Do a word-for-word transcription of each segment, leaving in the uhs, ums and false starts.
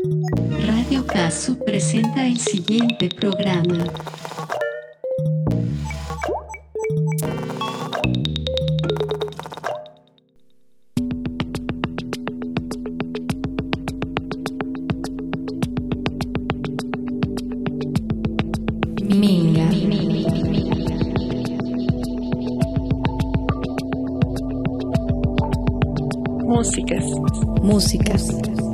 Radio Casu presenta el siguiente programa. Minga. Músicas. Músicas.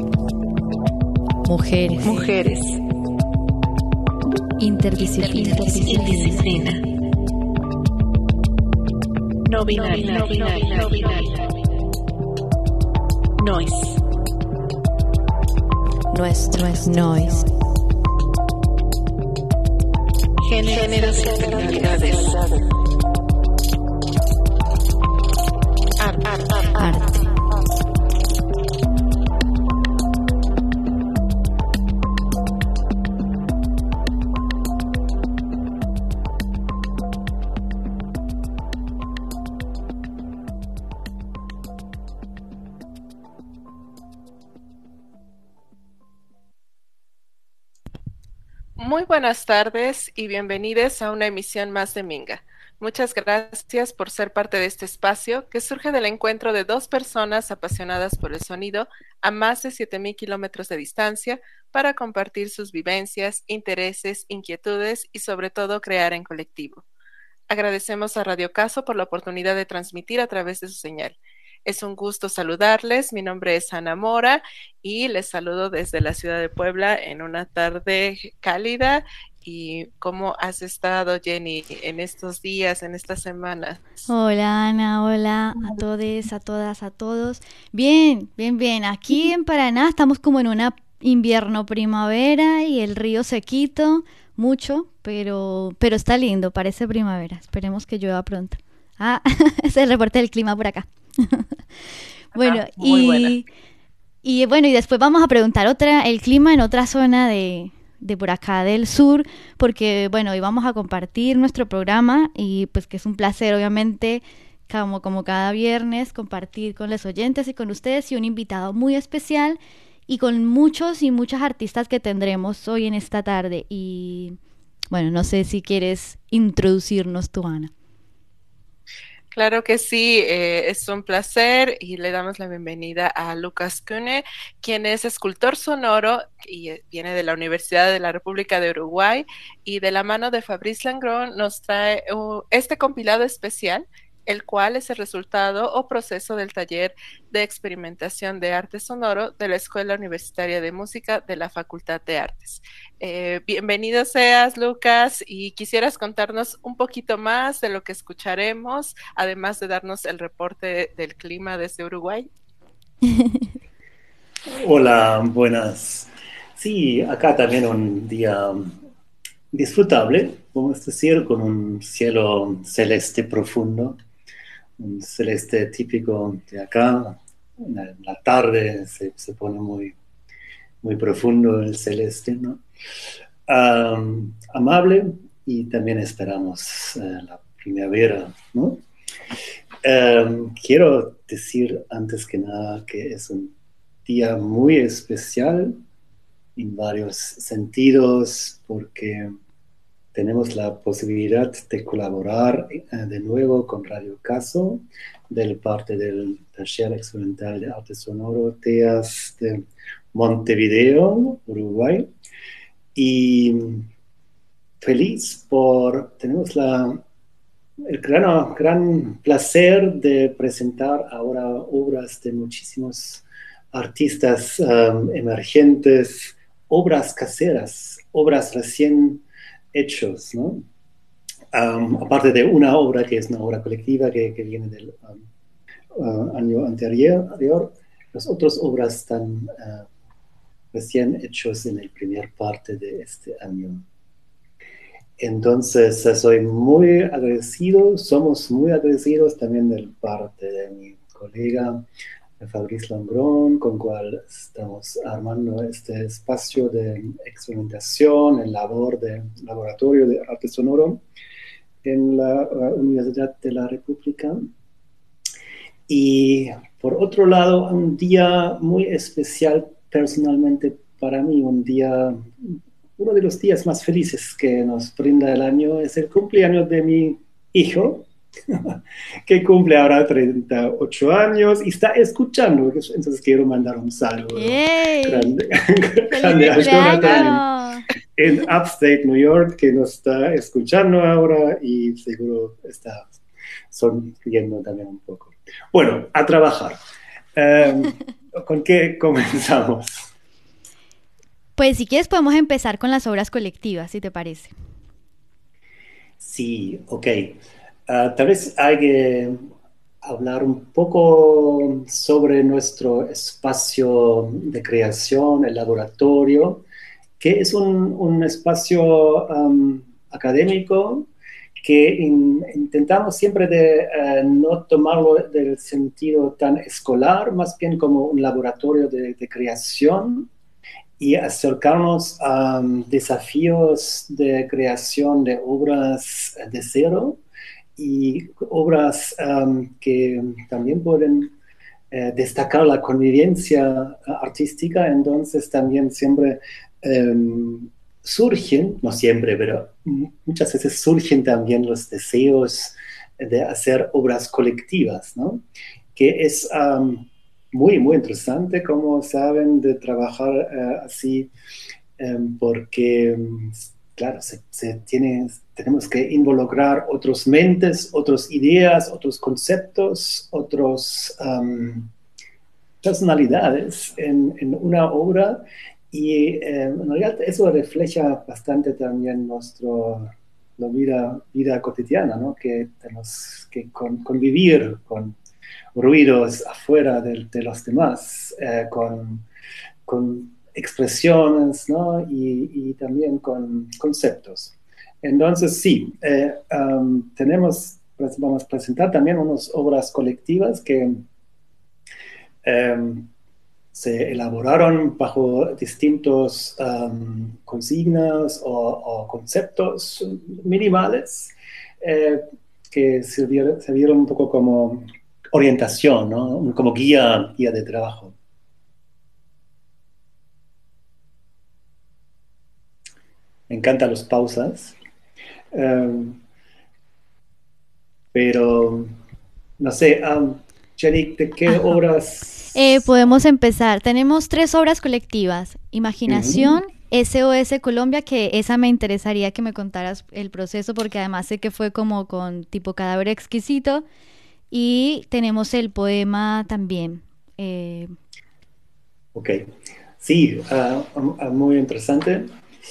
Mujeres. Mujeres. Interdisciplina. Interdisciplina. No binaria. No binaria. No binaria. Noise. Nuestro es noise. Géneros y tonalidades. Arte. Arte. Muy buenas tardes y bienvenidos a una emisión más de Minga. Muchas gracias por ser parte de este espacio que surge del encuentro de dos personas apasionadas por el sonido a más de siete mil kilómetros de distancia para compartir sus vivencias, intereses, inquietudes y sobre todo crear en colectivo. Agradecemos a Radio Caso por la oportunidad de transmitir a través de su señal. Es un gusto saludarles. Mi nombre es Ana Mora y les saludo desde la ciudad de Puebla en una tarde cálida. ¿Y cómo has estado, Jenny, en estos días, en estas semanas? Hola Ana, hola a todos, a todas, a todos. Bien, bien, bien. Aquí en Paraná estamos como en una invierno primavera y el río sequito, mucho, pero, pero está lindo, parece primavera. Esperemos que llueva pronto. Ah, es el reporte del clima por acá. Bueno, Ah, muy y, buena. y bueno, y después vamos a preguntar otra, el clima en otra zona de, de por acá del sur, porque bueno, hoy vamos a compartir nuestro programa y pues que es un placer, obviamente, como, como cada viernes, compartir con los oyentes y con ustedes y un invitado muy especial y con muchos y muchas artistas que tendremos hoy en esta tarde. Y bueno, no sé si quieres introducirnos tú, Ana. Claro que sí, eh, es un placer y le damos la bienvenida a Lucas Kühne, quien es escultor sonoro y eh, viene de la Universidad de la República de Uruguay y de la mano de Fabrice Langron nos trae uh, este compilado especial, el cual es el resultado o proceso del taller de experimentación de arte sonoro de la Escuela Universitaria de Música de la Facultad de Artes. Eh, bienvenido seas, Lucas, y quisieras contarnos un poquito más de lo que escucharemos, además de darnos el reporte del clima desde Uruguay. Hola, buenas. Sí, acá también un día disfrutable, podemos decir, con un cielo celeste profundo, un celeste típico de acá. En la, en la tarde se, se pone muy, muy profundo el celeste, ¿no? Um, amable y también esperamos uh, la primavera, ¿no? Um, quiero decir antes que nada que es un día muy especial en varios sentidos porque tenemos la posibilidad de colaborar eh, de nuevo con Radio Caso del parte del Taller Experimental de Arte Sonoro TEAS de Montevideo, Uruguay, y feliz por tenemos la el gran, gran placer de presentar ahora obras de muchísimos artistas um, emergentes, obras caseras, obras recién hechas, ¿no? Um, aparte de una obra que es una obra colectiva que, que viene del um, uh, año anterior, las otras obras están uh, recién hechas en el primer parte de este año. Entonces, soy muy agradecido, somos muy agradecidos también de parte de mi colega Fabrice Langron, con cual estamos armando este espacio de experimentación, el labor de laboratorio de arte sonoro en la uh, Universidad de la República. Y por otro lado, un día muy especial personalmente para mí un día, uno de los días más felices que nos brinda el año es el cumpleaños de mi hijo, que cumple ahora treinta y ocho años y está escuchando. Entonces quiero mandar un saludo ¡Yay! grande, ¡Feliz grande a Jonathan cumpleaños! en Upstate New York, que nos está escuchando ahora y seguro está sonriendo también un poco. Bueno, a trabajar. Um, ¿Con qué comenzamos? Pues si quieres podemos empezar con las obras colectivas, si te parece. Sí, ok. Uh, tal vez hay que hablar un poco sobre nuestro espacio de creación, el laboratorio, que es un, un espacio um, académico que in, intentamos siempre de uh, no tomarlo del sentido tan escolar, más bien como un laboratorio de, de creación y acercarnos a um, desafíos de creación de obras de cero y obras um, que también pueden eh, destacar la convivencia artística. Entonces también siempre um, surgen, no siempre, pero muchas veces surgen también los deseos de hacer obras colectivas, ¿no? Que es um, muy, muy interesante, como saben, de trabajar uh, así, um, porque, claro, se, se tiene, tenemos que involucrar otras mentes, otras ideas, otros conceptos, otras um, personalidades en, en una obra. Y eh, en realidad eso refleja bastante también nuestro, la vida, vida cotidiana, ¿no? Que tenemos que con, convivir con ruidos afuera de, de los demás, eh, con, con expresiones, ¿no? y, y también con conceptos. Entonces, sí, eh, um, tenemos, pues, vamos a presentar también unas obras colectivas que um, se elaboraron bajo distintos um, consignas o, o, conceptos minimales eh, que sirvieron, sirvieron un poco como orientación, ¿no? Como guía, guía de trabajo. Me encantan las pausas, um, pero no sé, um, Jenny, ¿de qué Ajá. obras? Eh, podemos empezar. Tenemos tres obras colectivas. Imaginación, uh-huh. S O S Colombia, que esa me interesaría que me contaras el proceso, porque además sé que fue como con tipo cadáver exquisito. Y tenemos el poema también. Eh... Ok. Sí, uh, uh, muy interesante.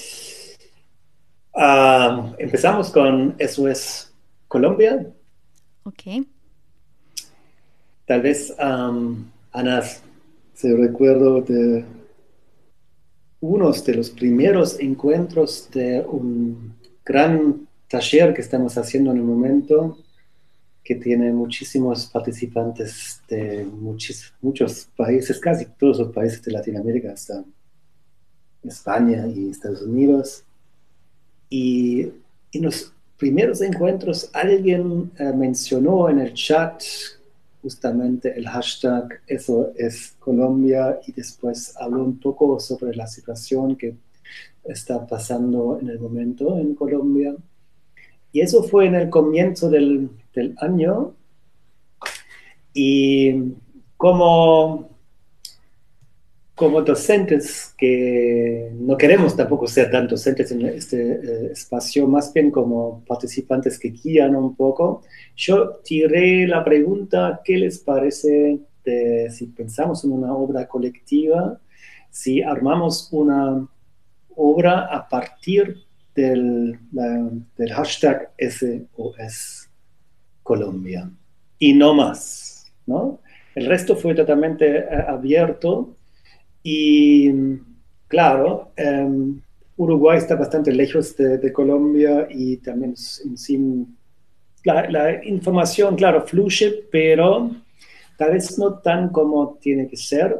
Uh, empezamos con S O S Colombia. Ok. Tal vez, um, Ana, se recuerdo de unos de los primeros encuentros de un gran taller que estamos haciendo en el momento, que tiene muchísimos participantes de muchis, muchos países, casi todos los países de Latinoamérica, hasta España y Estados Unidos. Y en los primeros encuentros alguien uh, mencionó en el chat justamente el hashtag Eso es Colombia, y después habló un poco sobre la situación que está pasando en el momento en Colombia. Y eso fue en el comienzo del, del año. Y como, como docentes, que no queremos tampoco ser tan docentes en este eh, espacio, más bien como participantes que guían un poco, yo tiré la pregunta: ¿qué les parece de, si pensamos en una obra colectiva, si armamos una obra a partir del, la, del hashtag S O S Colombia y no más, ¿no? El resto fue totalmente eh, abierto y, claro, um, Uruguay está bastante lejos de, de Colombia y también sin... La, la información, claro, fluye, pero tal vez no tan como tiene que ser.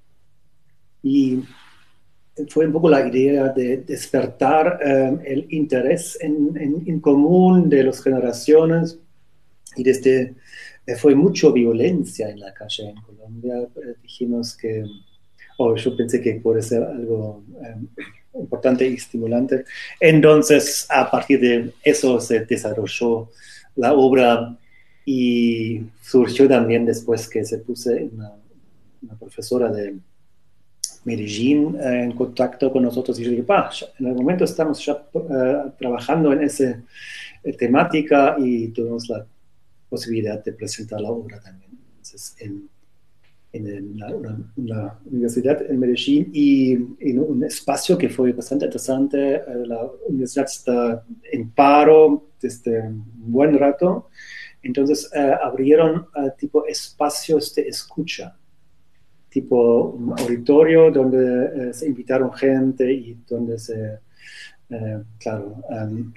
Y fue un poco la idea de despertar um, el interés en, en, en común de las generaciones. Y desde, eh, fue mucha violencia en la calle en Colombia. Eh, dijimos que o yo pensé que puede ser algo eh, importante y estimulante. Entonces, a partir de eso se desarrolló la obra y surgió también después que se puse una, una profesora de Medellín eh, en contacto con nosotros y yo dije, pa, ya, en el momento estamos ya uh, trabajando en esa eh, temática y tuvimos la posibilidad de presentar la obra también. Entonces, en, en la, una, una universidad en Medellín y en un espacio que fue bastante interesante. Eh, la universidad está en paro desde un buen rato. Entonces, eh, abrieron eh, tipo espacios de escucha, tipo un auditorio donde eh, se invitaron gente y donde se, eh, claro, um,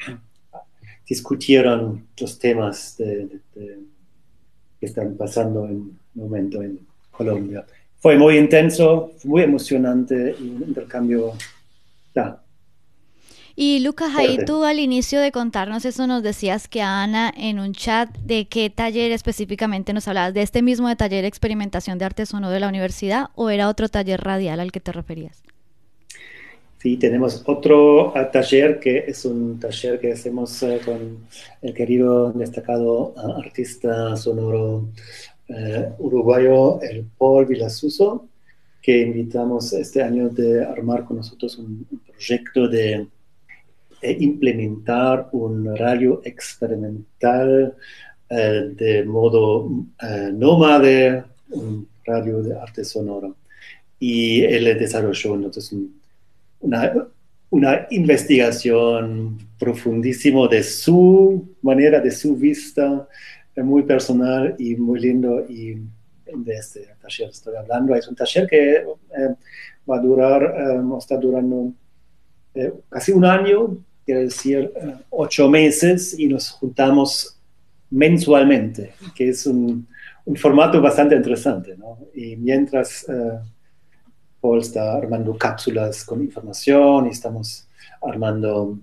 discutieron los temas de, de, de, que están pasando en el momento en Colombia. Fue muy intenso, muy emocionante y un intercambio. Ya. Y Lucas, ahí Fuerte. tú al inicio de contarnos eso nos decías que Ana en un chat de qué taller específicamente nos hablabas, de este mismo de taller de experimentación de arte sonoro de la universidad o era otro taller radial al que te referías. Sí, tenemos otro uh, taller que es un taller que hacemos uh, con el querido destacado uh, artista sonoro uh, uruguayo, el Paul Vilasuso, que invitamos este año de armar con nosotros un, un proyecto de eh, implementar un radio experimental eh, de modo eh, nómade, un radio de arte sonoro. Y él desarrolló entonces un, una, una investigación profundísima de su manera, de su vista, eh, muy personal y muy lindo. Y de este taller estoy hablando. Es un taller que eh, va a durar, eh, está durando eh, casi un año, quiere decir eh, ocho meses, y nos juntamos mensualmente, que es un, un formato bastante interesante, ¿no? Y mientras eh, Paul está armando cápsulas con información y estamos armando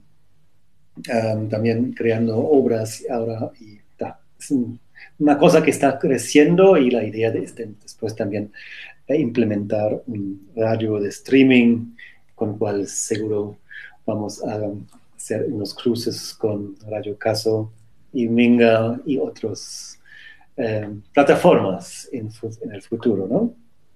um, también creando obras ahora y ta, es un, una cosa que está creciendo y la idea de este, después también eh, implementar un radio de streaming con cual seguro vamos a hacer unos cruces con Radio Caso y Minga y otras eh, plataformas en, en el futuro, ¿no?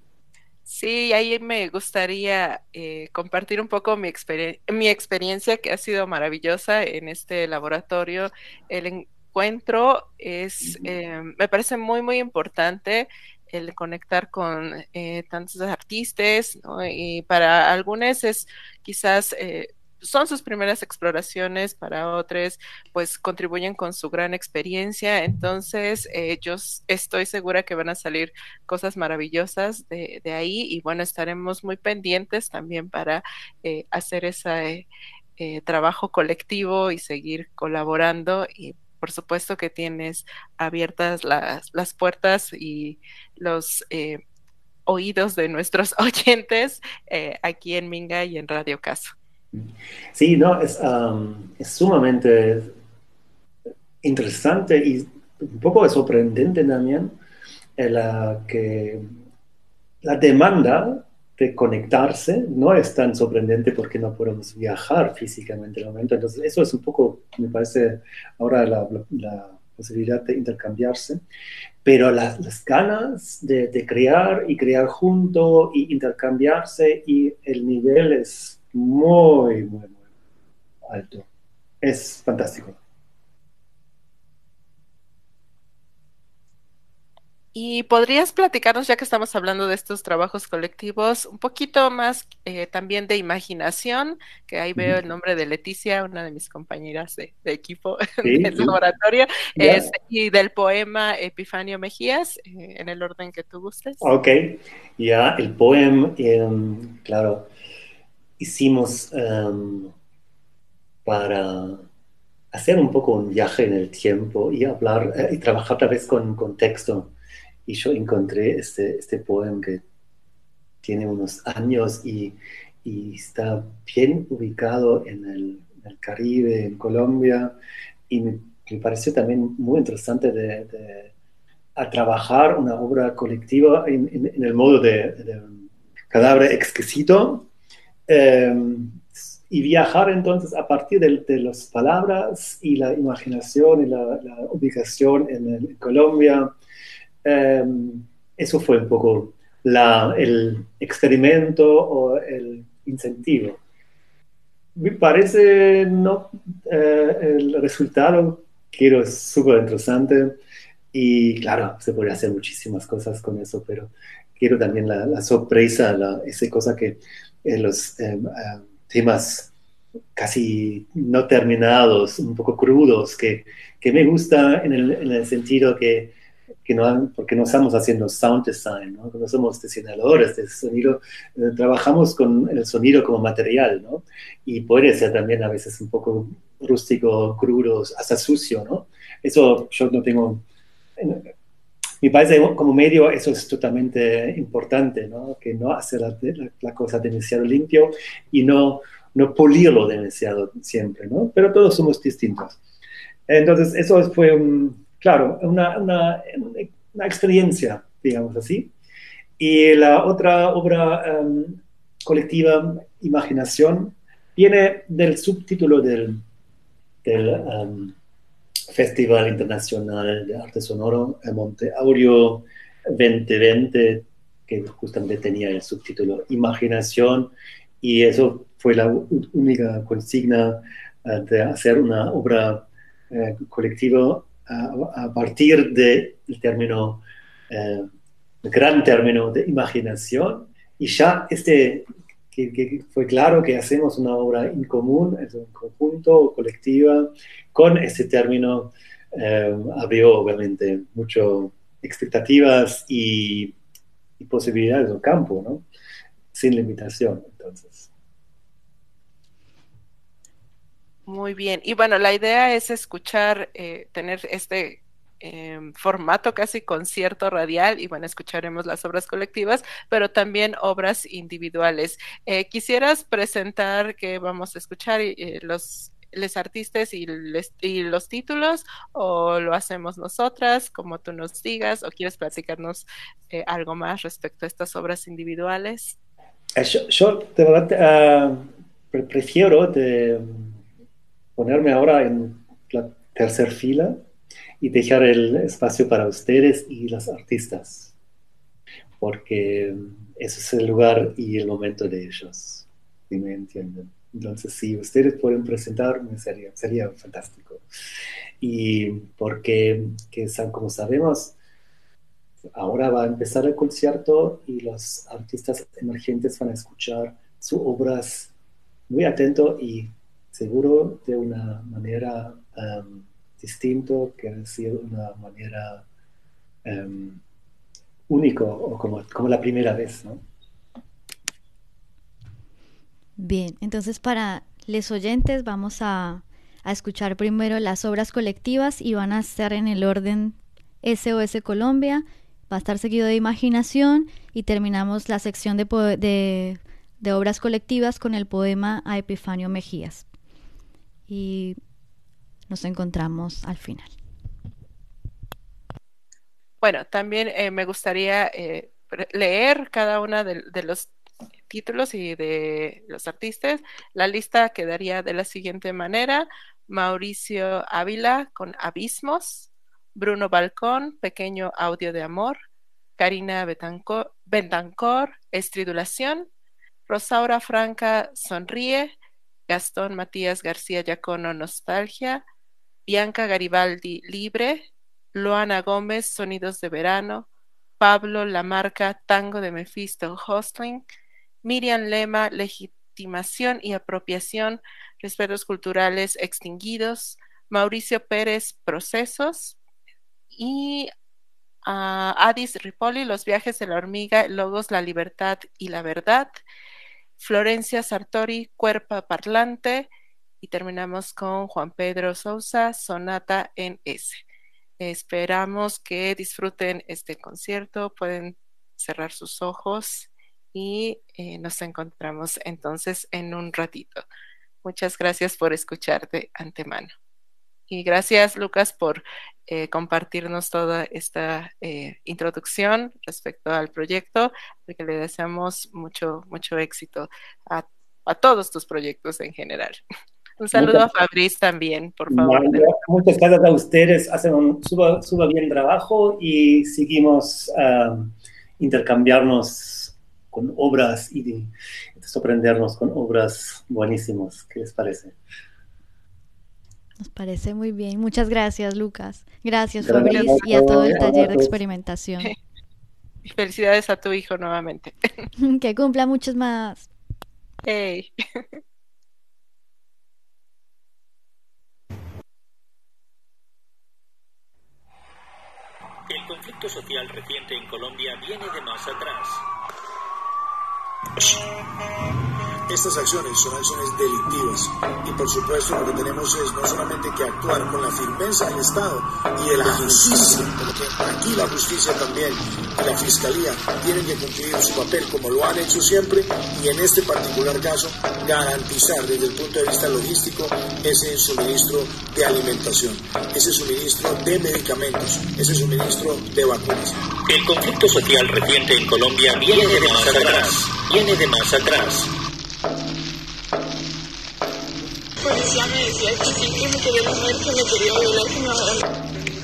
Sí, ahí me gustaría eh, compartir un poco mi, exper mi experiencia que ha sido maravillosa en este laboratorio. El encuentro es, eh, me parece muy, muy importante el conectar con eh, tantos artistas, ¿no? Y para algunos es quizás... Eh, son sus primeras exploraciones, para otros pues contribuyen con su gran experiencia, entonces eh, yo estoy segura que van a salir cosas maravillosas de, de ahí y bueno, estaremos muy pendientes también para eh, hacer ese eh, trabajo colectivo y seguir colaborando y por supuesto que tienes abiertas las, las puertas y los eh, oídos de nuestros oyentes eh, aquí en Minga y en Radio Caso. Sí, no, es, um, es sumamente interesante y un poco sorprendente también la, que la demanda de conectarse no es tan sorprendente porque no podemos viajar físicamente en el momento. Entonces, eso es un poco, me parece, ahora la, la, la posibilidad de intercambiarse, pero las, las ganas de, de crear y crear junto y intercambiarse y el nivel es muy, muy, muy alto. Es fantástico. ¿Y podrías platicarnos, ya que estamos hablando de estos trabajos colectivos, un poquito más eh, también de imaginación? Que ahí veo el nombre de Leticia, una de mis compañeras de, de equipo Sí, del sí. laboratorio, Yeah. es, y del poema Epifanio Mejías, eh, en el orden que tú gustes. Ok, ya, el poema, eh, claro, hicimos um, para hacer un poco un viaje en el tiempo y hablar eh, y trabajar otra vez con, con texto. Y yo encontré este, este poema que tiene unos años y, y está bien ubicado en el, en el Caribe, en Colombia, y me, me pareció también muy interesante de, de a trabajar una obra colectiva en, en, en el modo de, de cadáver exquisito, eh, y viajar entonces a partir de, de las palabras y la imaginación y la, la ubicación en, el, en Colombia. Eh, eso fue un poco la, el experimento o el incentivo. Me parece no, eh, el resultado que es súper interesante y claro, se puede hacer muchísimas cosas con eso, pero quiero también la, la sorpresa, la, esa cosa que en los eh, uh, temas casi no terminados, un poco crudos, que, que me gusta en el, en el sentido que, que no, porque no estamos haciendo sound design, ¿no? No somos diseñadores de sonido, eh, trabajamos con el sonido como material, ¿no? Y puede ser también a veces un poco rústico, crudo, hasta sucio, ¿no? Eso yo no tengo... Me parece como medio eso es totalmente importante, ¿no? Que no hacer la, la, la cosa demasiado limpio y no, no pulirlo demasiado siempre, ¿no? Pero todos somos distintos. Entonces, eso fue, un, claro, una, una, una experiencia, digamos así. Y la otra obra um, colectiva, Imaginación, viene del subtítulo del, del um, Festival Internacional de Arte Sonoro, Monte Audio veinte veinte, que justamente tenía el subtítulo Imaginación, y eso fue la única consigna uh, de hacer una obra uh, colectiva a, a partir del término, uh, el gran término de imaginación, y ya este, que, que fue claro que hacemos una obra en común, en conjunto, colectiva, con este término, eh, abrió obviamente muchas expectativas y, y posibilidades del campo, ¿no? Sin limitación, entonces. Muy bien. Y bueno, la idea es escuchar, eh, tener este eh, formato casi concierto radial y bueno, escucharemos las obras colectivas, pero también obras individuales. Eh, ¿Quisieras presentar qué vamos a escuchar eh, los, los artistas y, les, y los títulos o lo hacemos nosotras, como tú nos digas, o quieres platicarnos eh, algo más respecto a estas obras individuales? Eh, yo, yo, de verdad, uh, pre prefiero de ponerme ahora en la tercera fila y dejar el espacio para ustedes y los artistas, porque ese es el lugar y el momento de ellos, si me entienden. Entonces, si ustedes pueden presentarme, sería, sería fantástico. Y porque, que, como sabemos, ahora va a empezar el concierto y los artistas emergentes van a escuchar sus obras muy atento y seguro de una manera um, distinta, que decir, una manera um, único o como, como la primera vez, ¿no? Bien, entonces para los oyentes vamos a, a escuchar primero las obras colectivas y van a estar en el orden S O S Colombia, va a estar seguido de Imaginación y terminamos la sección de, de, de obras colectivas con el poema a Epifanio Mejías. Y nos encontramos al final. Bueno, también eh, me gustaría eh, leer cada una de, de los títulos y de los artistas. La lista quedaría de la siguiente manera: Mauricio Ávila con Abismos, Bruno Balcón, Pequeño Audio de Amor, Karina Betancor, Estridulación, Rosaura Franca, Sonríe, Gastón Matías García Yacono, Nostalgia, Bianca Garibaldi, Libre, Luana Gómez, Sonidos de Verano, Pablo Lamarca, Tango de Mephisto, Hostling, Miriam Lema, Legitimación y Apropiación, Respetos Culturales Extinguidos, Mauricio Pérez, Procesos, y uh, Adis Ripoli, Los Viajes de la Hormiga, Logos, la Libertad y la Verdad, Florencia Sartori, Cuerpa Parlante, y terminamos con Juan Pedro Sousa, Sonata en S. Esperamos que disfruten este concierto, pueden cerrar sus ojos y eh, nos encontramos entonces en un ratito. Muchas gracias por escuchar de antemano. Y gracias, Lucas, por eh, compartirnos toda esta eh, introducción respecto al proyecto, porque le deseamos mucho, mucho éxito a, a todos tus proyectos en general. Un saludo Muchas, a Fabriz también, por favor. muchas gracias a ustedes, hacen un súper súper bien trabajo y seguimos uh, intercambiarnos con obras y de, de sorprendernos con obras buenísimas. ¿Qué les parece? Nos parece muy bien. Muchas gracias, Lucas. Gracias, Gracias Fabriz, a y a todo todos. el taller de experimentación. Y felicidades a tu hijo nuevamente. Que cumpla muchos más. Hey. El conflicto social reciente en Colombia viene de más atrás. Estas acciones son acciones delictivas y por supuesto lo que tenemos es no solamente que actuar con la firmeza del Estado y de la justicia, porque aquí la justicia también y la Fiscalía tienen que cumplir su papel como lo han hecho siempre y en este particular caso garantizar desde el punto de vista logístico ese suministro de alimentación, ese suministro de medicamentos, ese suministro de vacunas. El conflicto social reciente en Colombia viene de más atrás, viene de más atrás. Policía me decía que sí, que me quería comer, que me quería violar, que me bajara.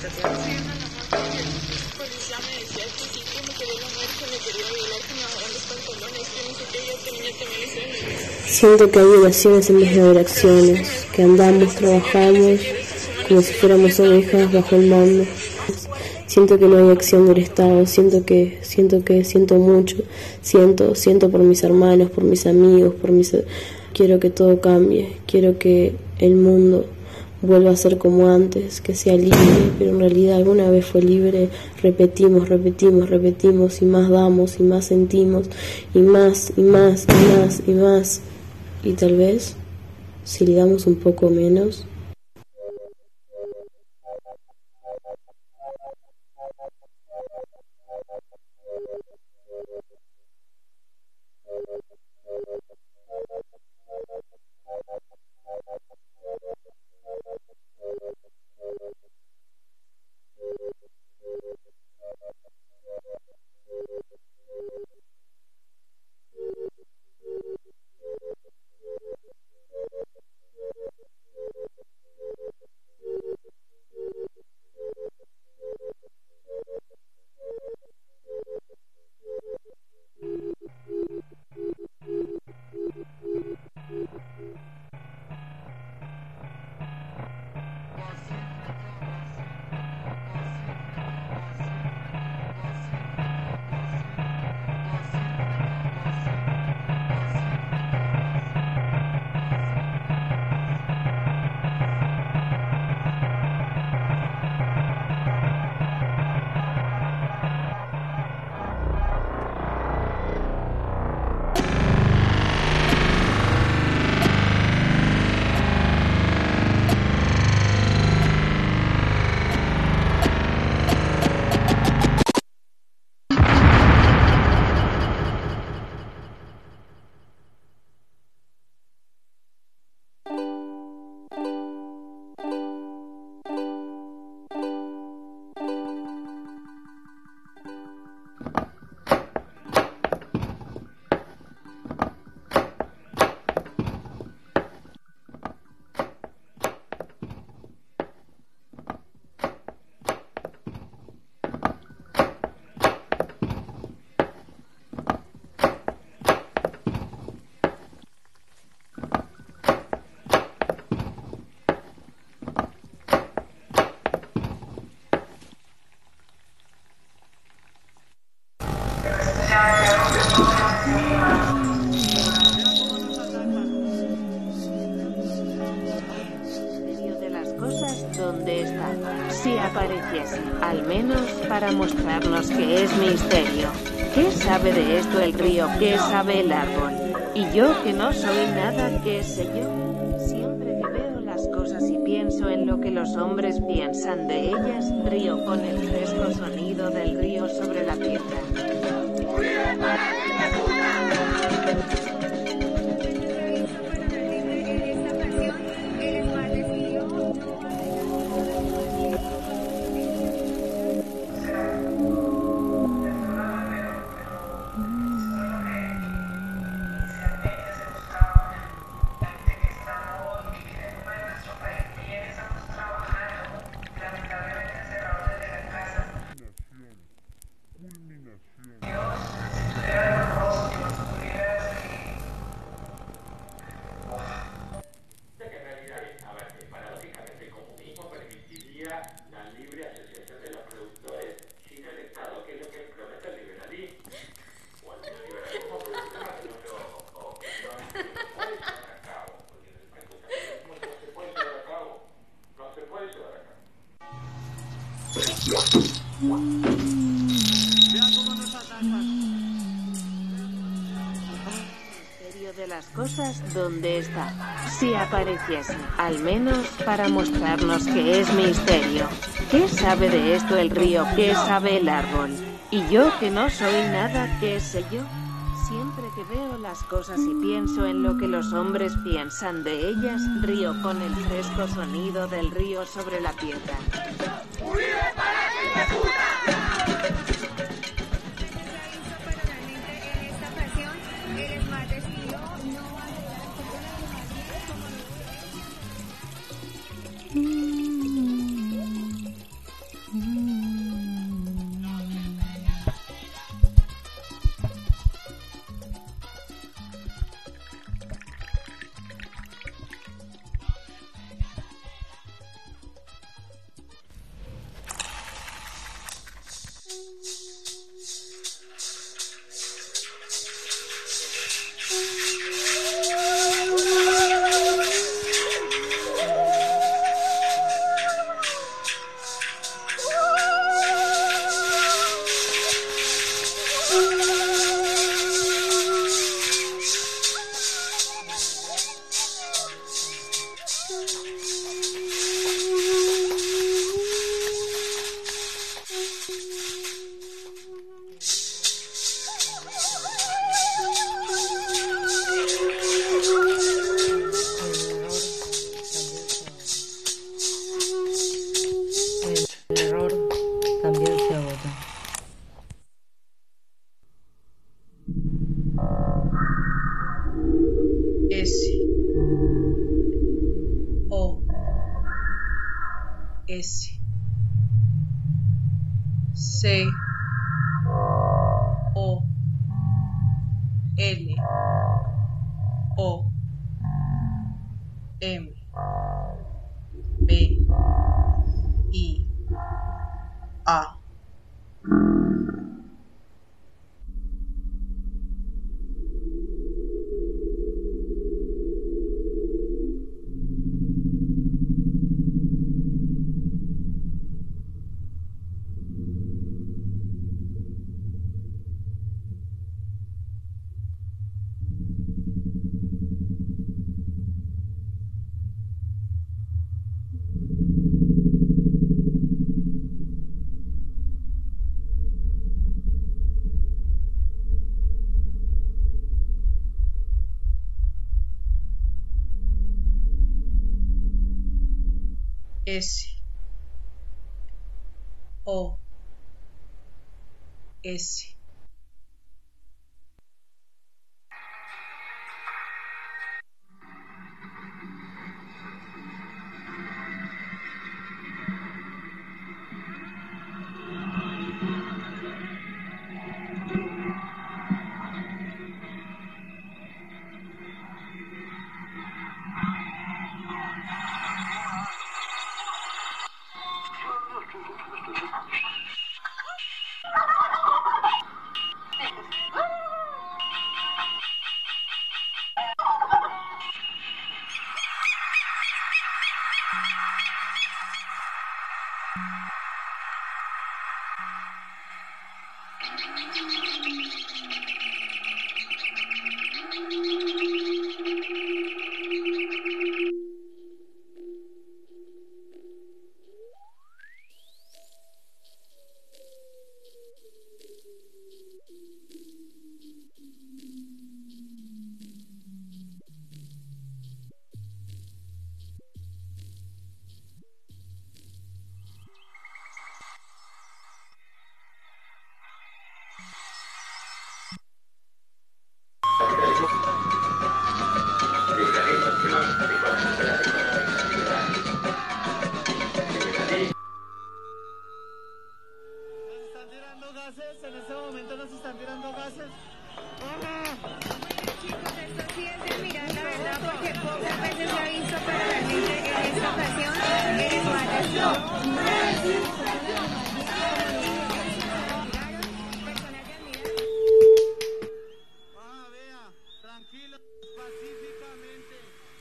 Policía me decía que sí, que me quería comer, que me quería violar, que me bajaran los pantalones, que no sé qué, yo tenía también ese. Siento que hay violaciones en vez de haber acciones, que andamos, trabajamos como si fuéramos ovejas bajo el mando. Siento que no hay acción del Estado, siento que, siento que, siento mucho, siento, siento por mis hermanos, por mis amigos, por mis... Quiero que todo cambie, quiero que el mundo vuelva a ser como antes, que sea libre, pero en realidad alguna vez fue libre, repetimos, repetimos, repetimos, y más damos, y más sentimos, y más, y más, y más, y más, y tal vez, si le damos un poco menos... dónde está. Si apareciese, al menos para mostrarnos que es misterio. ¿Qué sabe de esto el río? ¿Qué sabe el árbol? Y yo que no soy nada, qué sé yo. Siempre que veo las cosas y pienso en lo que los hombres piensan de ellas, río con el fresco sonido del río sobre la piedra. De las cosas, ¿dónde está? Si apareciese, al menos para mostrarnos que es misterio. ¿Qué sabe de esto el río? ¿Qué sabe el árbol? Y yo que no soy nada, ¿qué sé yo? Siempre que veo las cosas y pienso en lo que los hombres piensan de ellas, río con el fresco sonido del río sobre la piedra. ¡Uribe para que puta! S C O L O M B I A. S O S. haces? Chicos, esto sí es de mirar la verdad porque pocas veces se ha visto, pero realmente en esta ocasión eres maestro. Ah, vea, tranquilo, pacíficamente.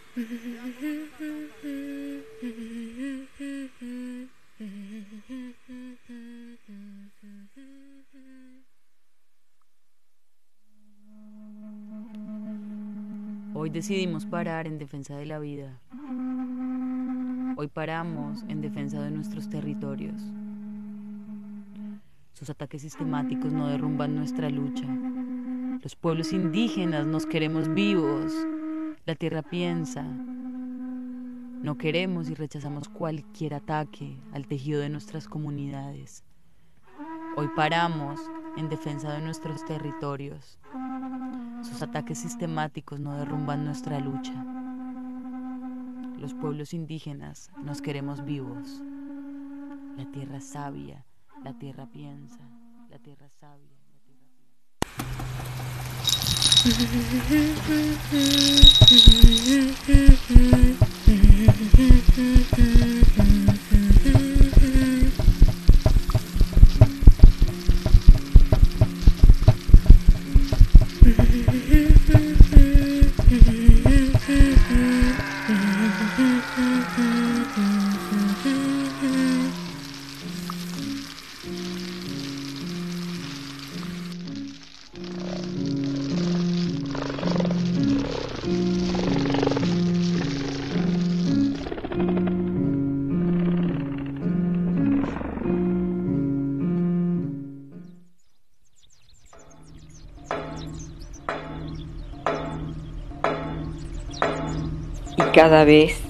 Hoy decidimos parar en defensa de la vida. Hoy paramos en defensa de nuestros territorios. Sus ataques sistemáticos no derrumban nuestra lucha. Los pueblos indígenas nos queremos vivos. La tierra piensa. No queremos y rechazamos cualquier ataque al tejido de nuestras comunidades. Hoy paramos en defensa de nuestros territorios. Sus ataques sistemáticos no derrumban nuestra lucha. Los pueblos indígenas nos queremos vivos. La tierra es sabia, la tierra piensa, la tierra es sabia, la tierra Y cada vez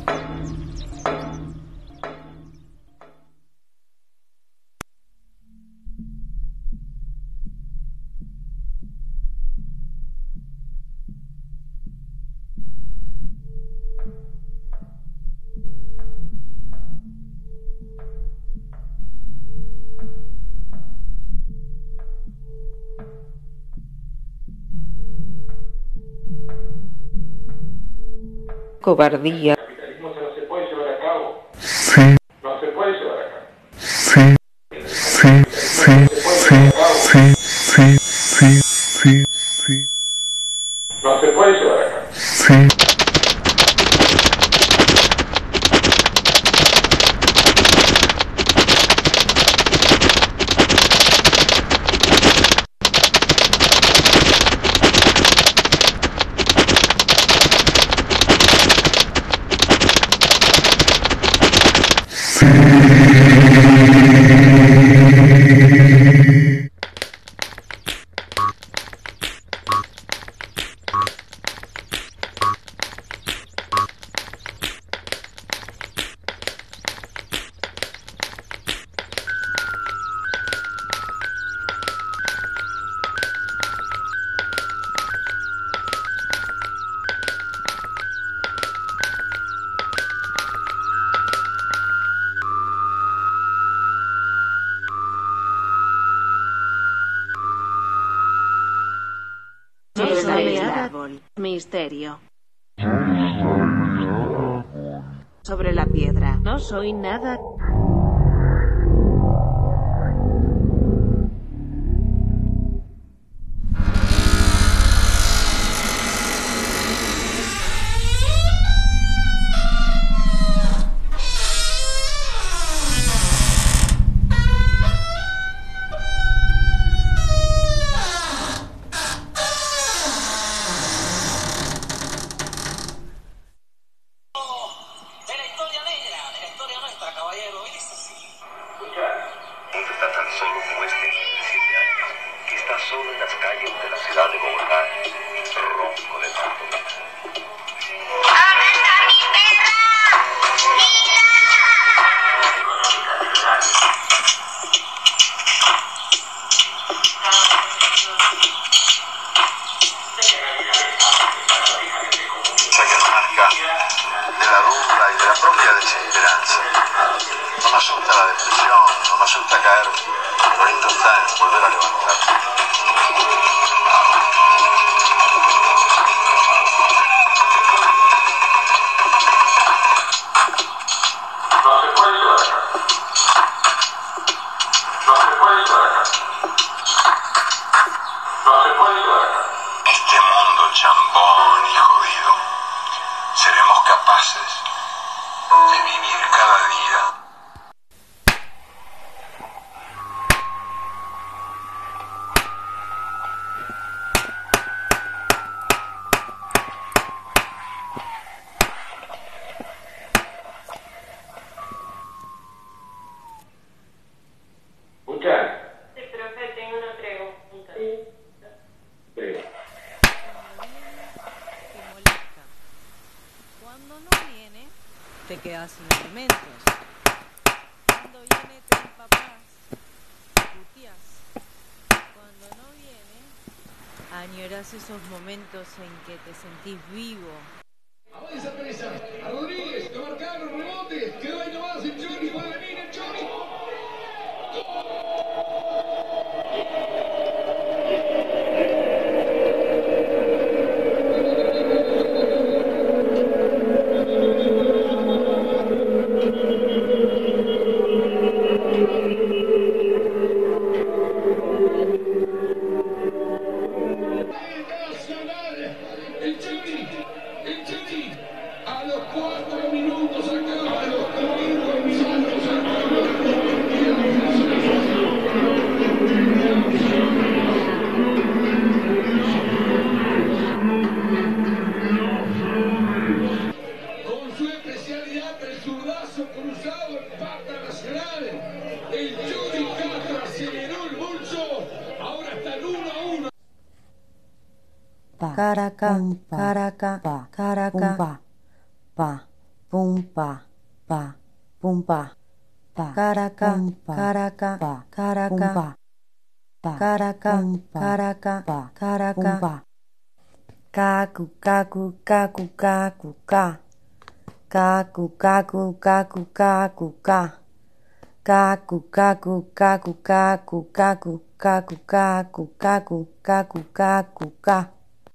cobardía. El capitalismo no se puede llevar a cabo. Sí. No se puede llevar a cabo. Sí. Sí. Sí. Sí. Sí. Sí. Sí. Sí. No se puede llevar a cabo. Sí. Sobre el árbol. Misterio. Sobre la piedra. No soy nada. No me asusta caer, lo lindo está en volver a levantar. se puede llevar a cabo. Este mundo chambón y jodido, seremos capaces de vivir cada día. Muchas. Sí, profe, tengo una pregunta. Sí. Cuando no viene, te quedas sin alimentos. Cuando viene, te empapas, puteas. Cuando no viene, añoras esos momentos en que te sentís vivo. Avanza presa, a Rodríguez, lo marcaron, rebote, quedó ahí nomás el Johnny, puede venir el Johnny. Caraca, caraca, pa, caraca, pa, pa, pum, pa, pa, pum, pa, pa, caraca, caraca, pa, caraca, pa, caraca, caraca, pa, caraca, pa, cacu, cacu, cacu, cacu, ca, cacu, cacu, cacu, cacu, ca, cacu, cacu, cacu, cacu, cacu, cacu, cacu, cacu, cacu, cacu, ca.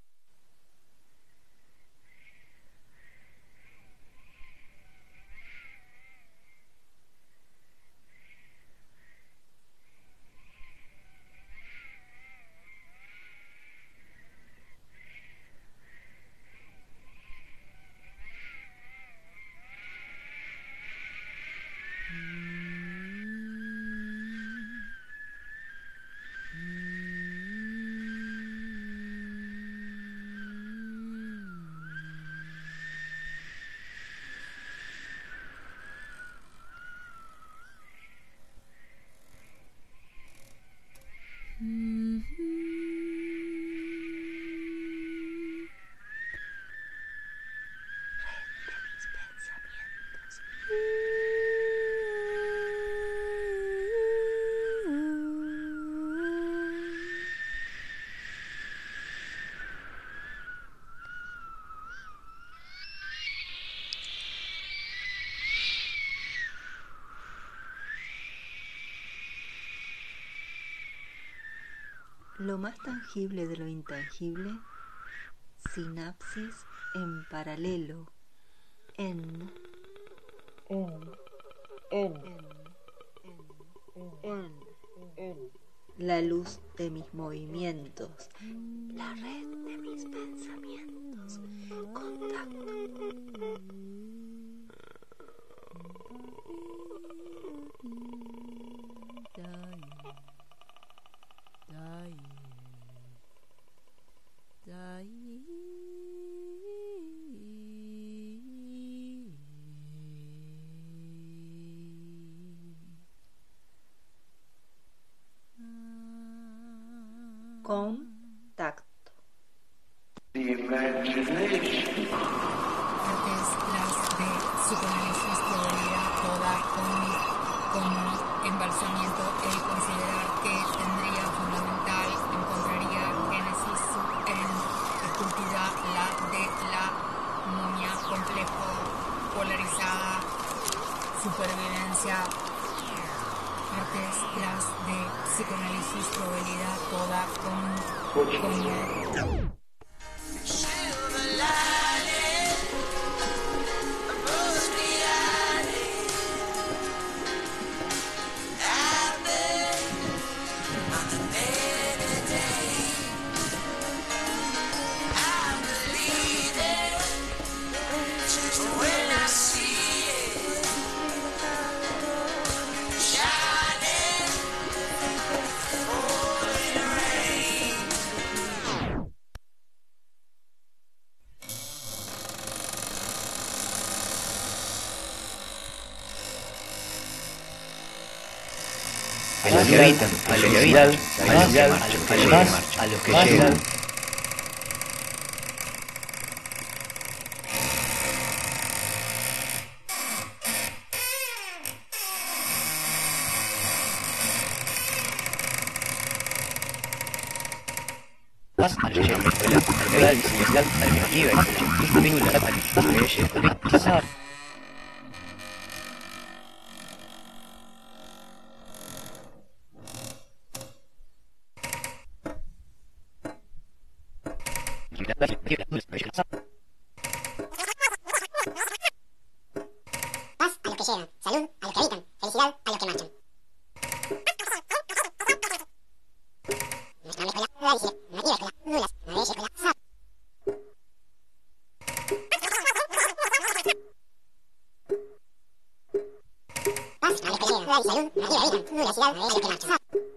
Lo más tangible de lo intangible, sinapsis en paralelo, en, en, en, en, en, la luz de mis movimientos, la red de mis pensamientos, contacto. Contacto. Artes las de psicoanálisis teoría toda con, como embalsamiento el considerar que tendría fundamental encontraría génesis en escultura la de la momia complejo polarizada supervivencia. Artes las de psicoanálisis probabilidad toda con como los que habitan, felicidad a los que marchan, paz a los que llegan. Paz a los que llegan, felicidad, felicidad a los que llegan, felicidad a los que llegan. Paz a los que llegan, salud a los que habitan, felicidad a los que marchan. Nuestra escuela, la dice, nativa escuela, nulas, nadie escuela, sa. Paz a los que llegan, salud, nativa habitan, nulas, a los que marchan.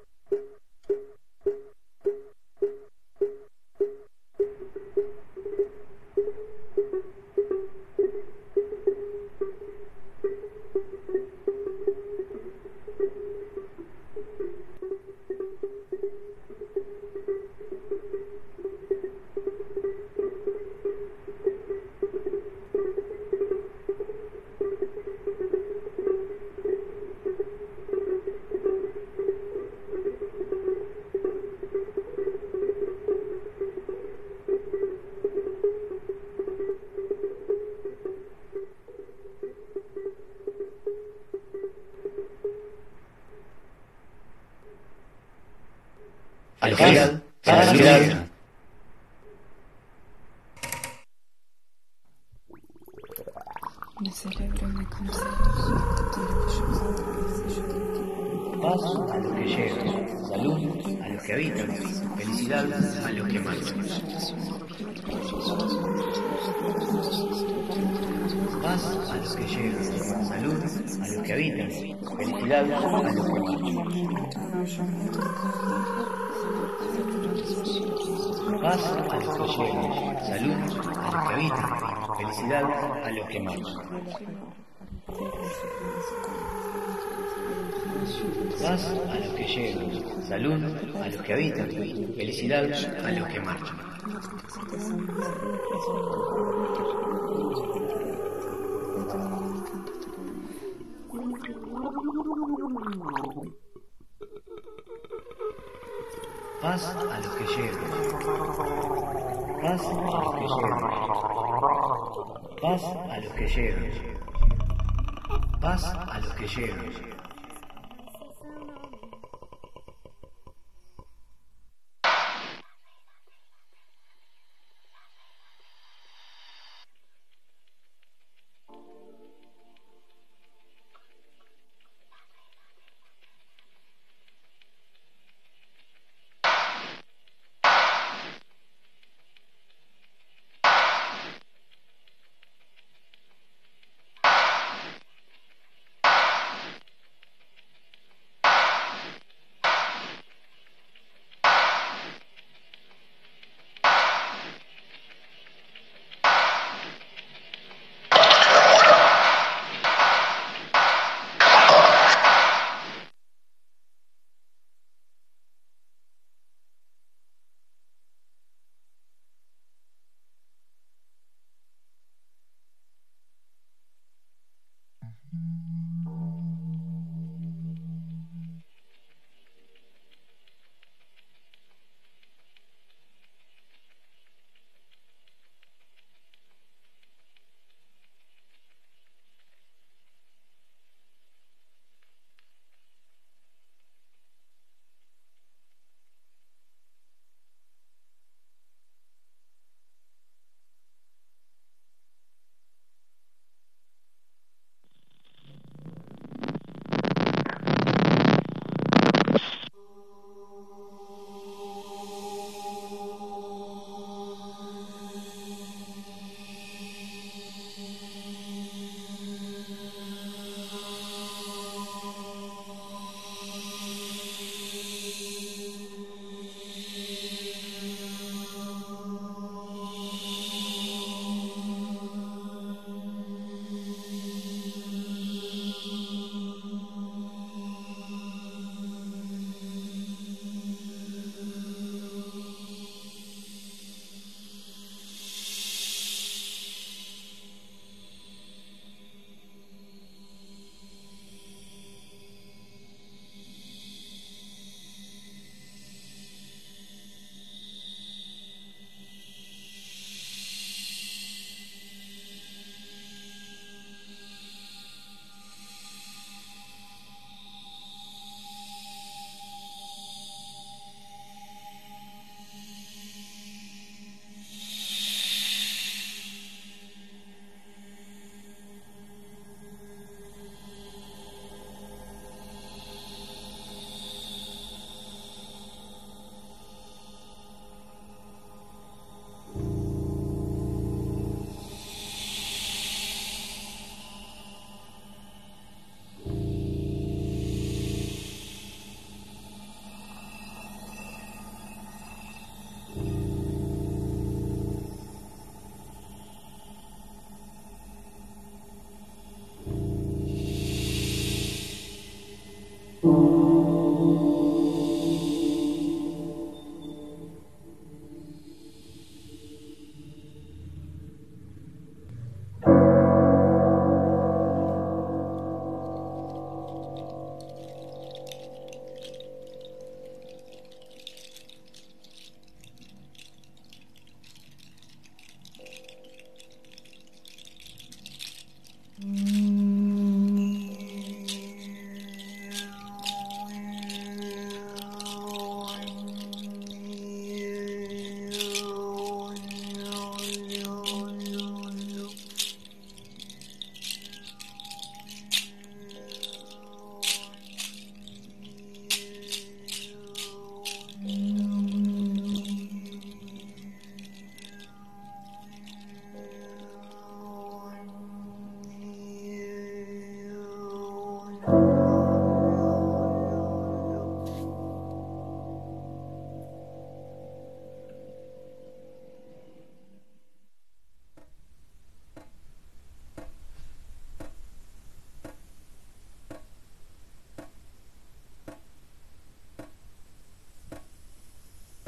A los que llegan, felicidad. Mi cerebro me cansa. Paz a los que llegan, salud a los que habitan, felicidad a los que marchan. Paz a los que llegan, salud a los que habitan, felicidad a los que marchan. Paz a los que llegan, salud a los que habitan, felicidad a los que marchan. Paz a los que llegan, salud a los que habitan, felicidad a los que marchan. Paz a los que llegan. Paz a los que llegan. Paz a los que llegan. Paz a los que llegan.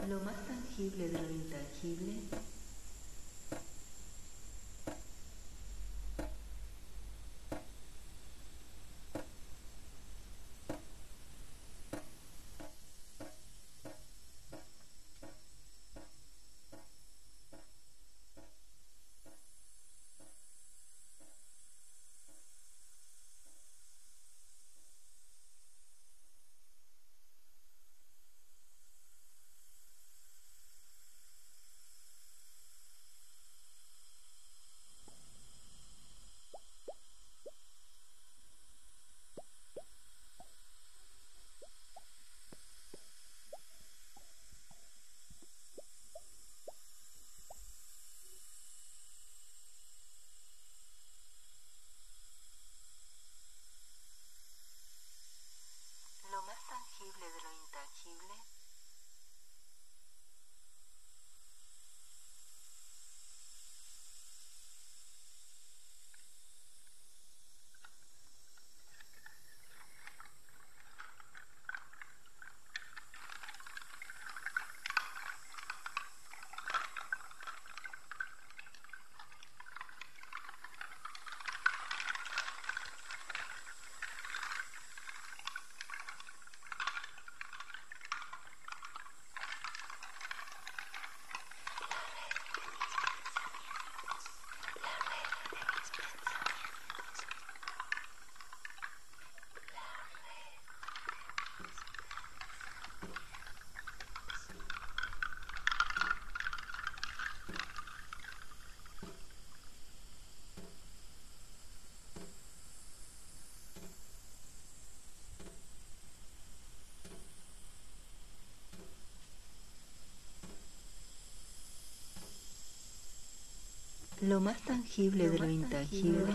Lo más tangible de lo intangible. Lo más tangible de lo intangible. Lo más tangible de lo intangible.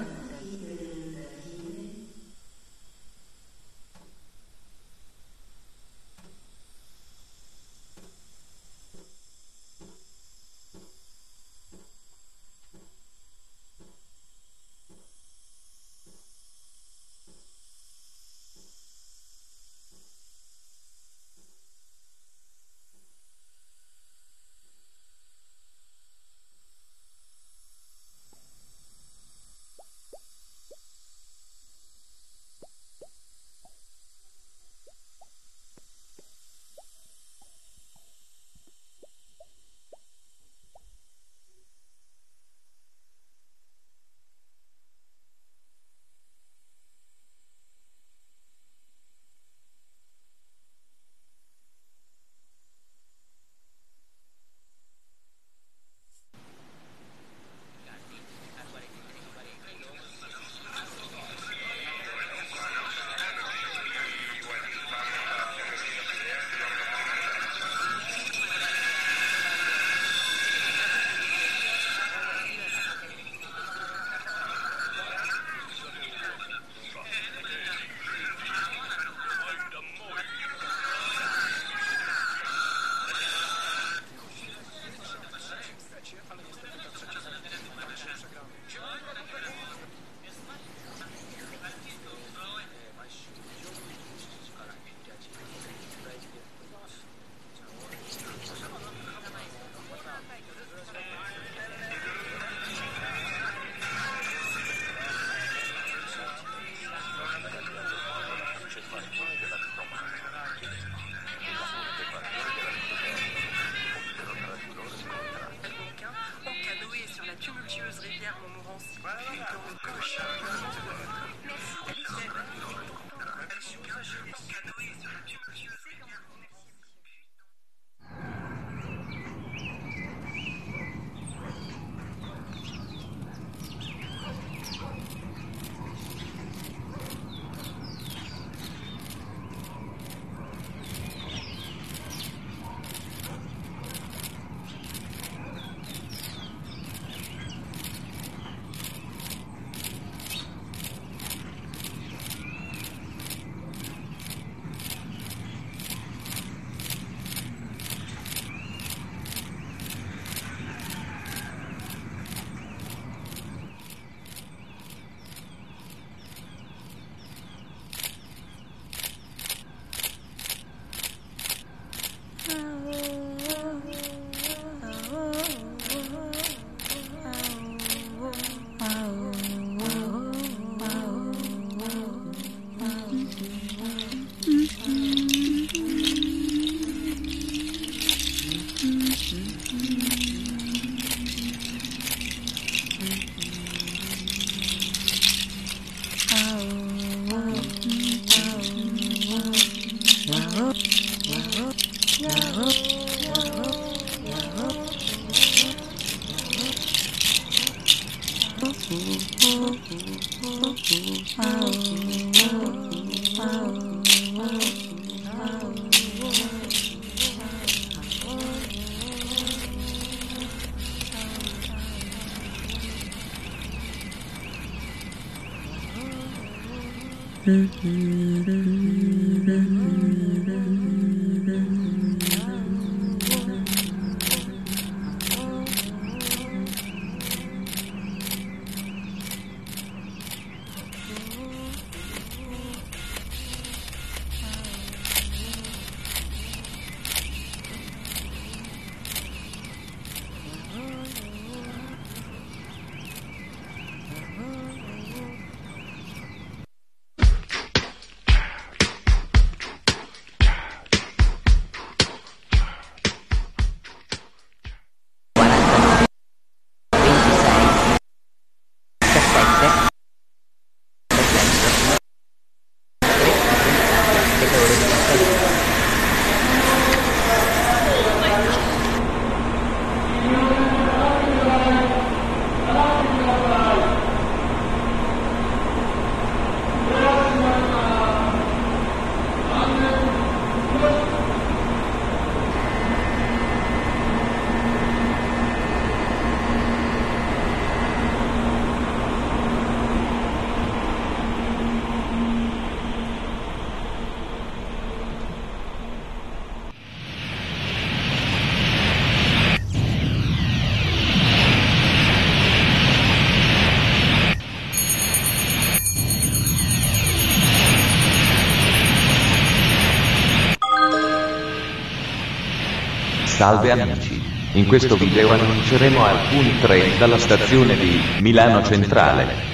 Salve amici, in questo video annunceremo alcuni treni dalla stazione di Milano Centrale.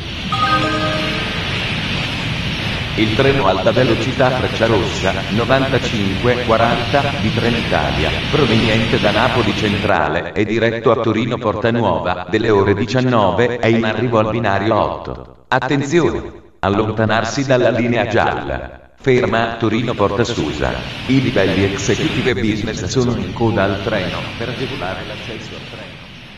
Il treno alta velocità Frecciarossa novantacinque quaranta di Trenitalia, proveniente da Napoli Centrale e diretto a Torino Portanuova, delle ore diciannove, è in arrivo al binario otto. Attenzione! Allontanarsi dalla linea gialla. Ferma Torino Porta Susa. I livelli executive e business sono in coda al treno per agevolare l'accesso al treno.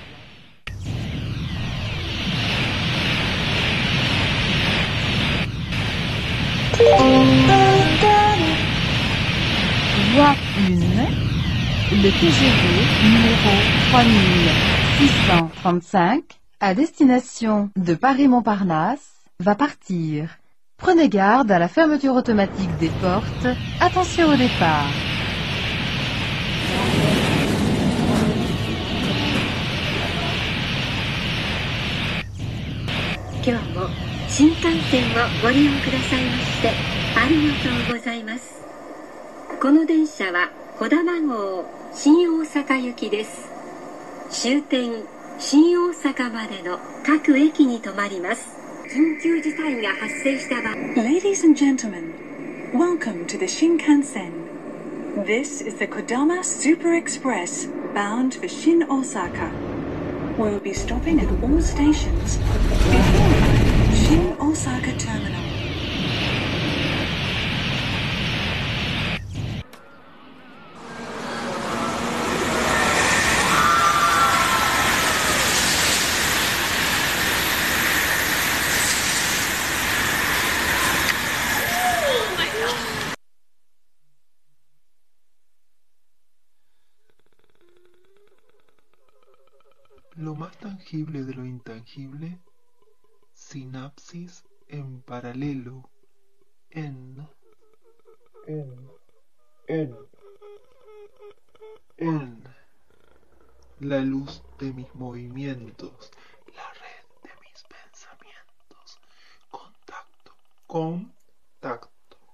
Voie un, le T G V numéro trois mille six cent trente-cinq à destination de Paris-Montparnasse va partir. Prenez garde à la fermeture automatique des portes. Attention au départ. 今日も新幹線をご利用くださいましてありがとうございます。この電車はこだま号新大阪行きです。終点新大阪までの各駅に停まります。緊急事態が発生した場合 Ladies and gentlemen, welcome to the Shinkansen. This is the Kodama Super Express bound for Shin Osaka. We'll be stopping at all stations before Shin Osaka Terminal. Lo más tangible de lo intangible, sinapsis en paralelo, en, en, en, en, la luz de mis movimientos, la red de mis pensamientos, contacto, contacto.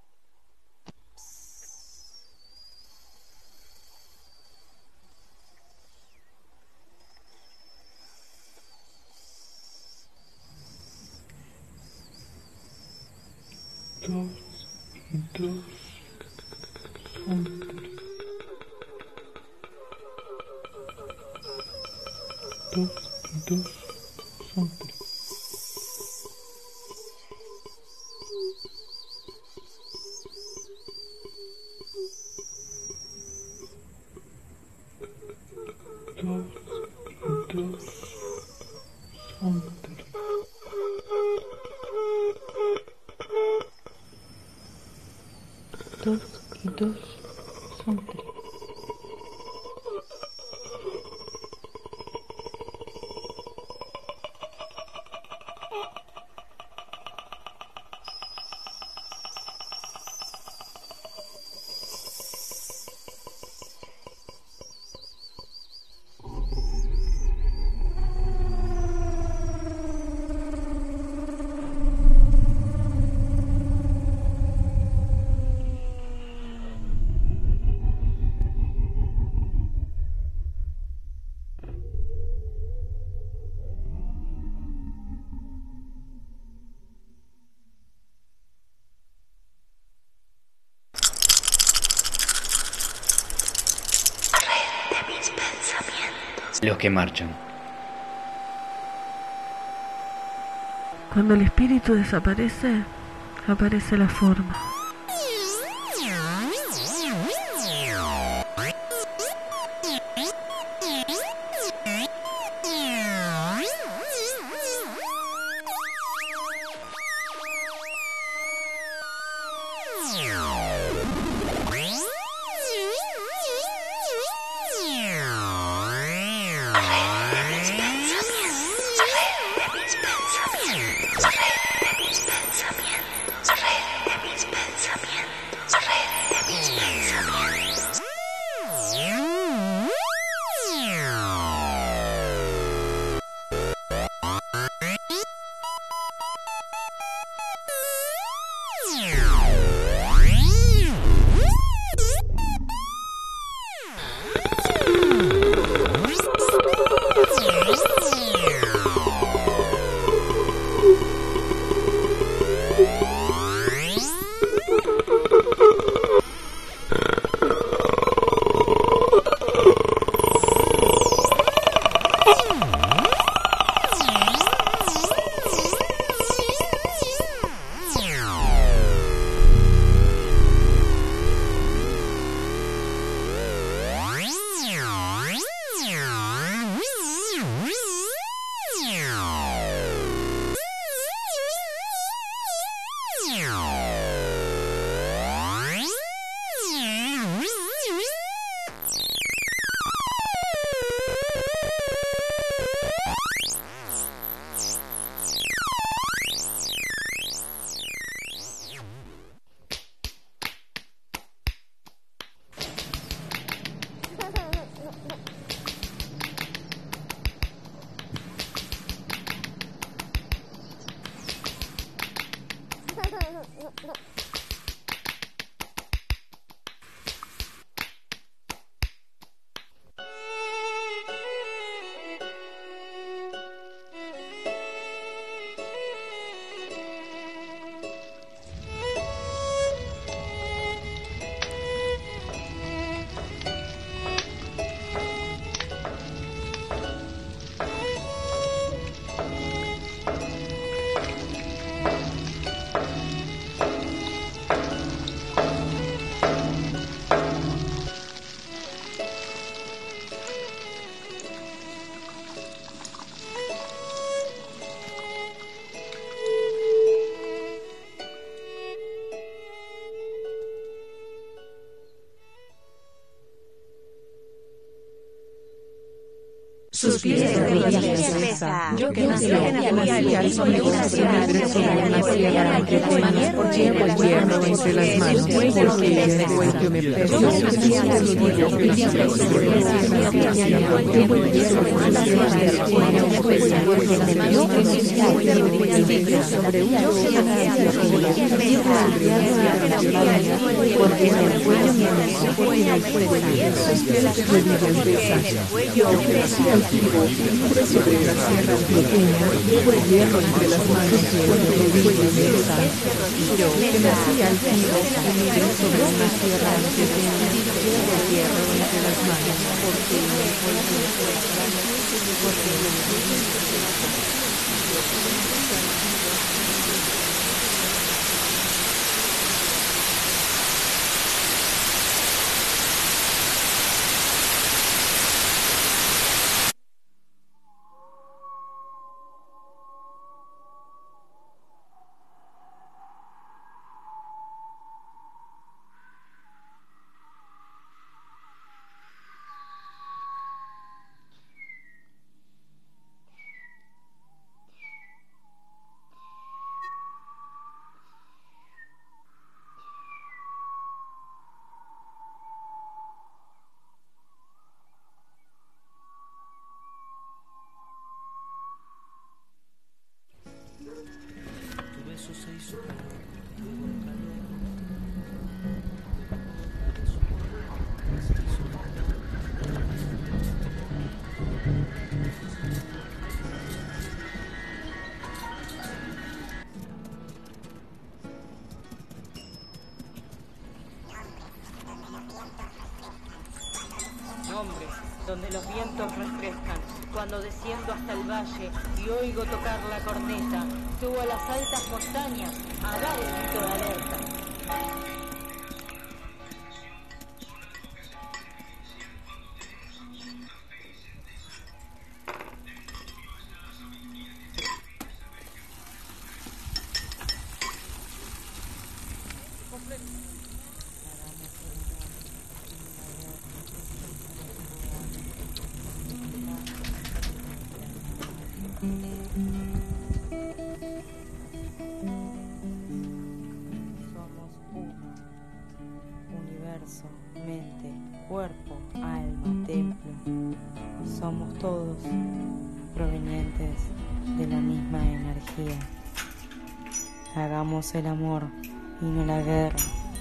Dos y dos son tres. Dos y dos son tres. Dos y dos son tres. Los que marchan. Cuando el espíritu desaparece, aparece la forma. Sus pies de belleza. Yo que nací en aquella sobre una sierra sobre una sierra que con manos por tiempo el hierro entre las manos porque el cuello me pesa. Yo sus pies de belleza sobre una sierra que con el hierro entre las manos porque el cuello me pesa. Yo que mis pies de belleza sobre una sierra que con el hierro entre las manos porque el cuello me pesa. Porque el cuello me pesa. Sus pies de belleza. Yo que nací sobre la sierra pequeña, fue hierro entre las manos, cuando me vi en mesa. Yo, que nací altivo, humilde sobre una sierra pequeña, fue hierro entre las manos, porque me fue porque me vientos refrescan. Cuando desciendo hasta el valle y oigo tocar la corneta, subo a las altas montañas a dar el grito de alerta. Somos uno, universo, mente, cuerpo, alma, templo. Somos todos provenientes de la misma energía. Hagamos el amor y no la guerra.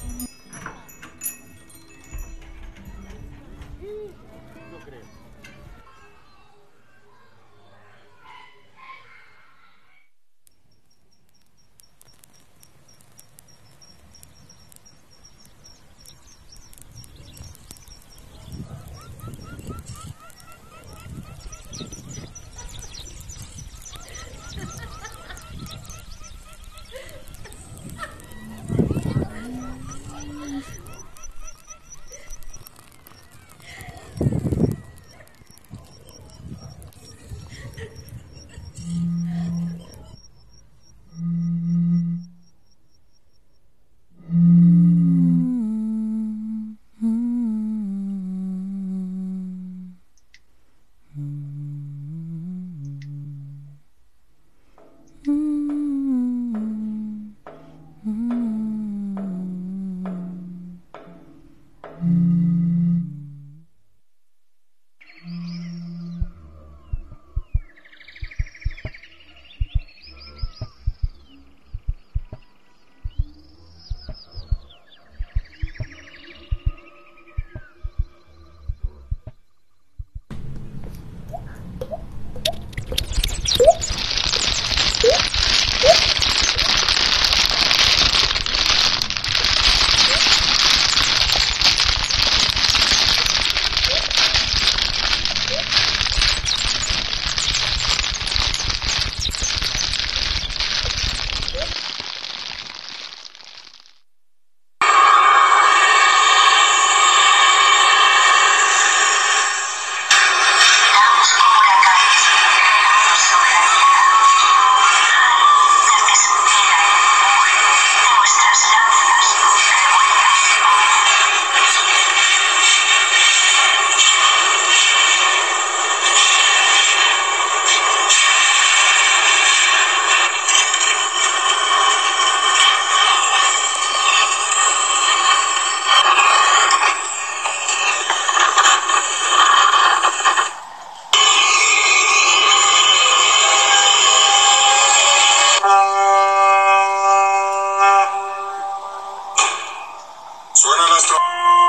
Suena nuestro...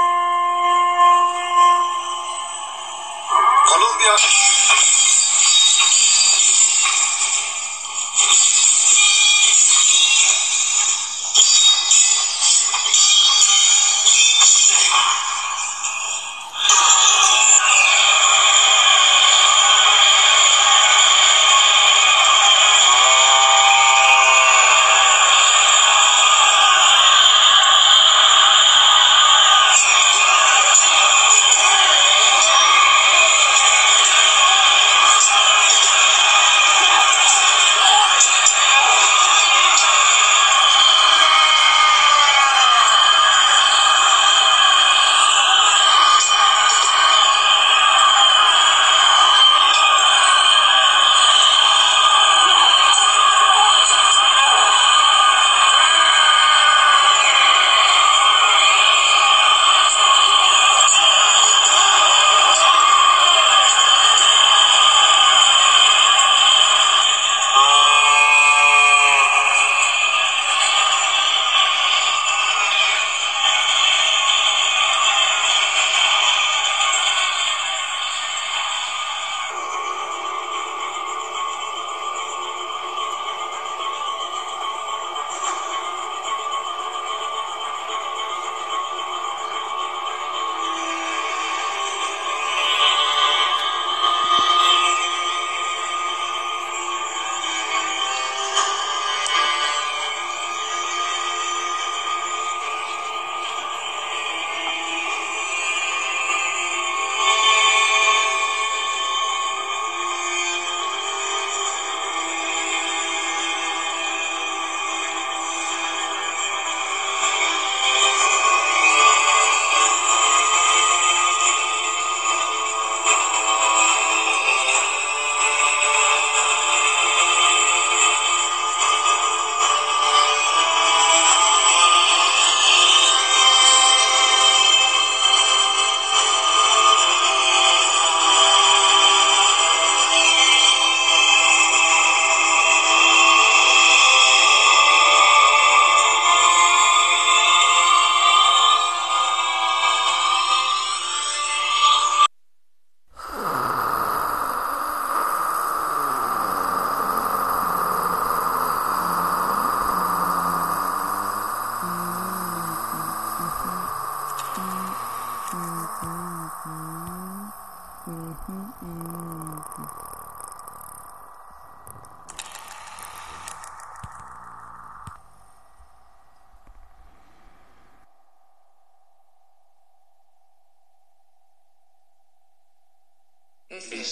Colombia.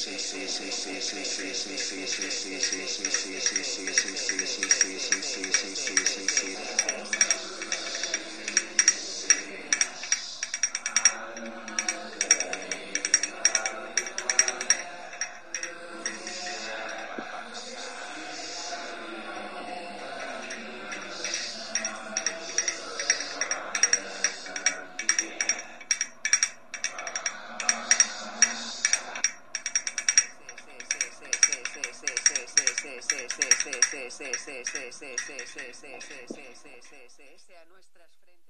A nuestras frentes.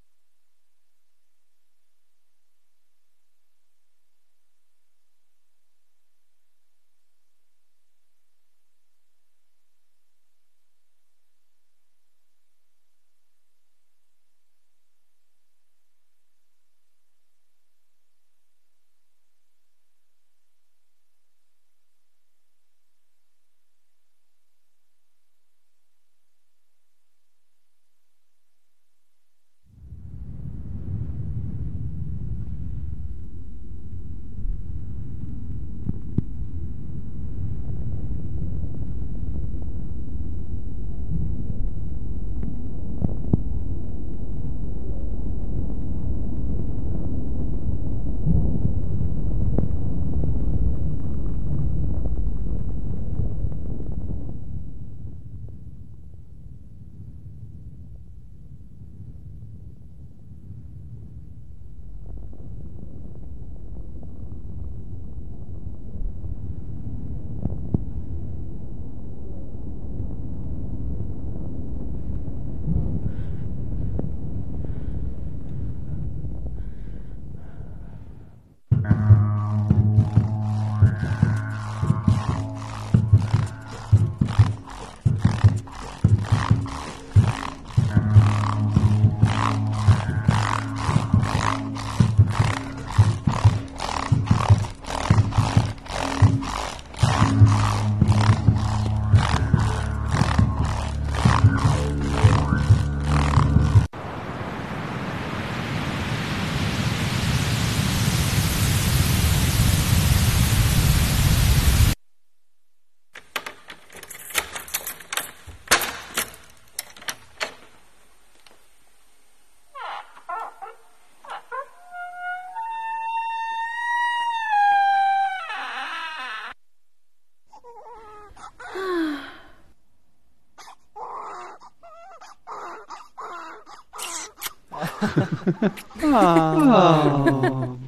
Oh.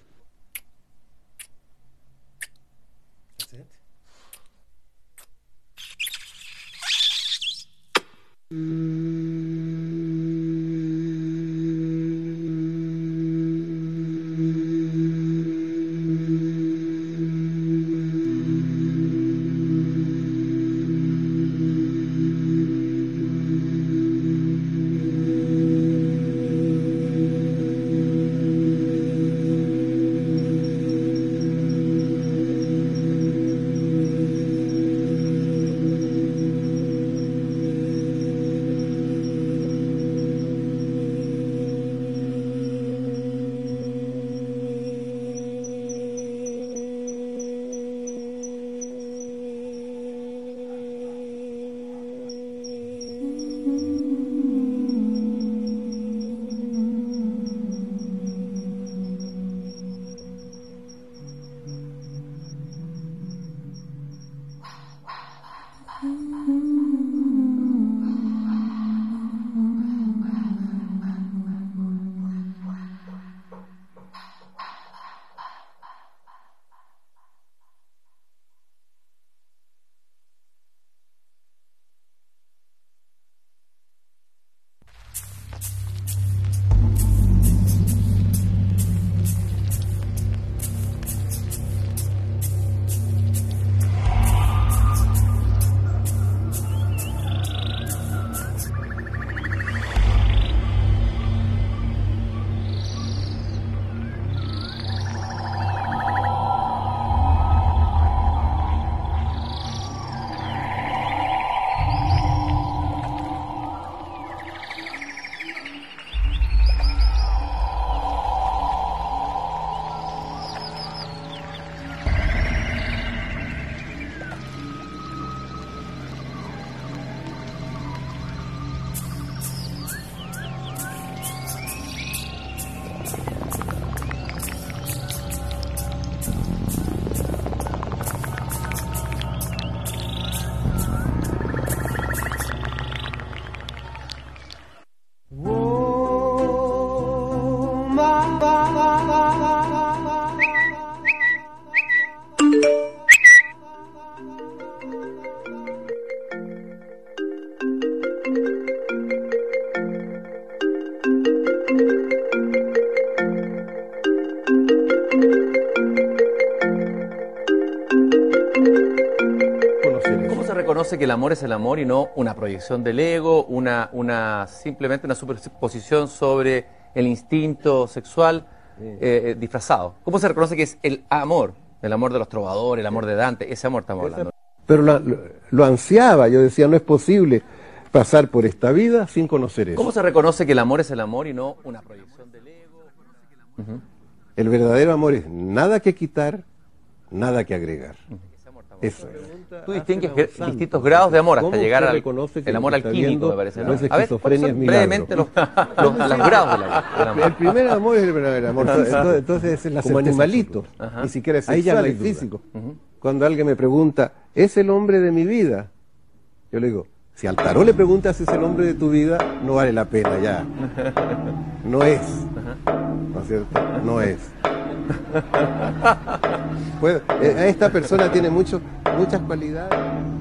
That's it? reconoce que el amor es el amor y no una proyección del ego, una, una simplemente una superposición sobre el instinto sexual eh, eh, disfrazado? ¿Cómo se reconoce que es el amor? El amor de los trovadores, el amor de Dante, ese amor estamos hablando. Pero lo, lo, lo ansiaba, yo decía, no es posible pasar por esta vida sin conocer eso. ¿Cómo se reconoce que el amor es el amor y no una proyección del ego? Uh-huh. El verdadero amor es nada que quitar, nada que agregar. Uh-huh. Eso. Tú distingues distintos grados de amor hasta llegar al el amor alquímico, me parece, ¿no? A ver, brevemente los, los, los grados del amor. El primer amor es el verdadero amor. Entonces, entonces es la como animalito, ni siquiera es sexual, es físico. Uh-huh. Cuando alguien me pregunta, ¿es el hombre de mi vida? Yo le digo, si al tarot le preguntas si es el hombre de tu vida, no vale la pena ya. No es. ¿No es cierto? No es. Pues, eh, esta persona tiene mucho, muchas cualidades.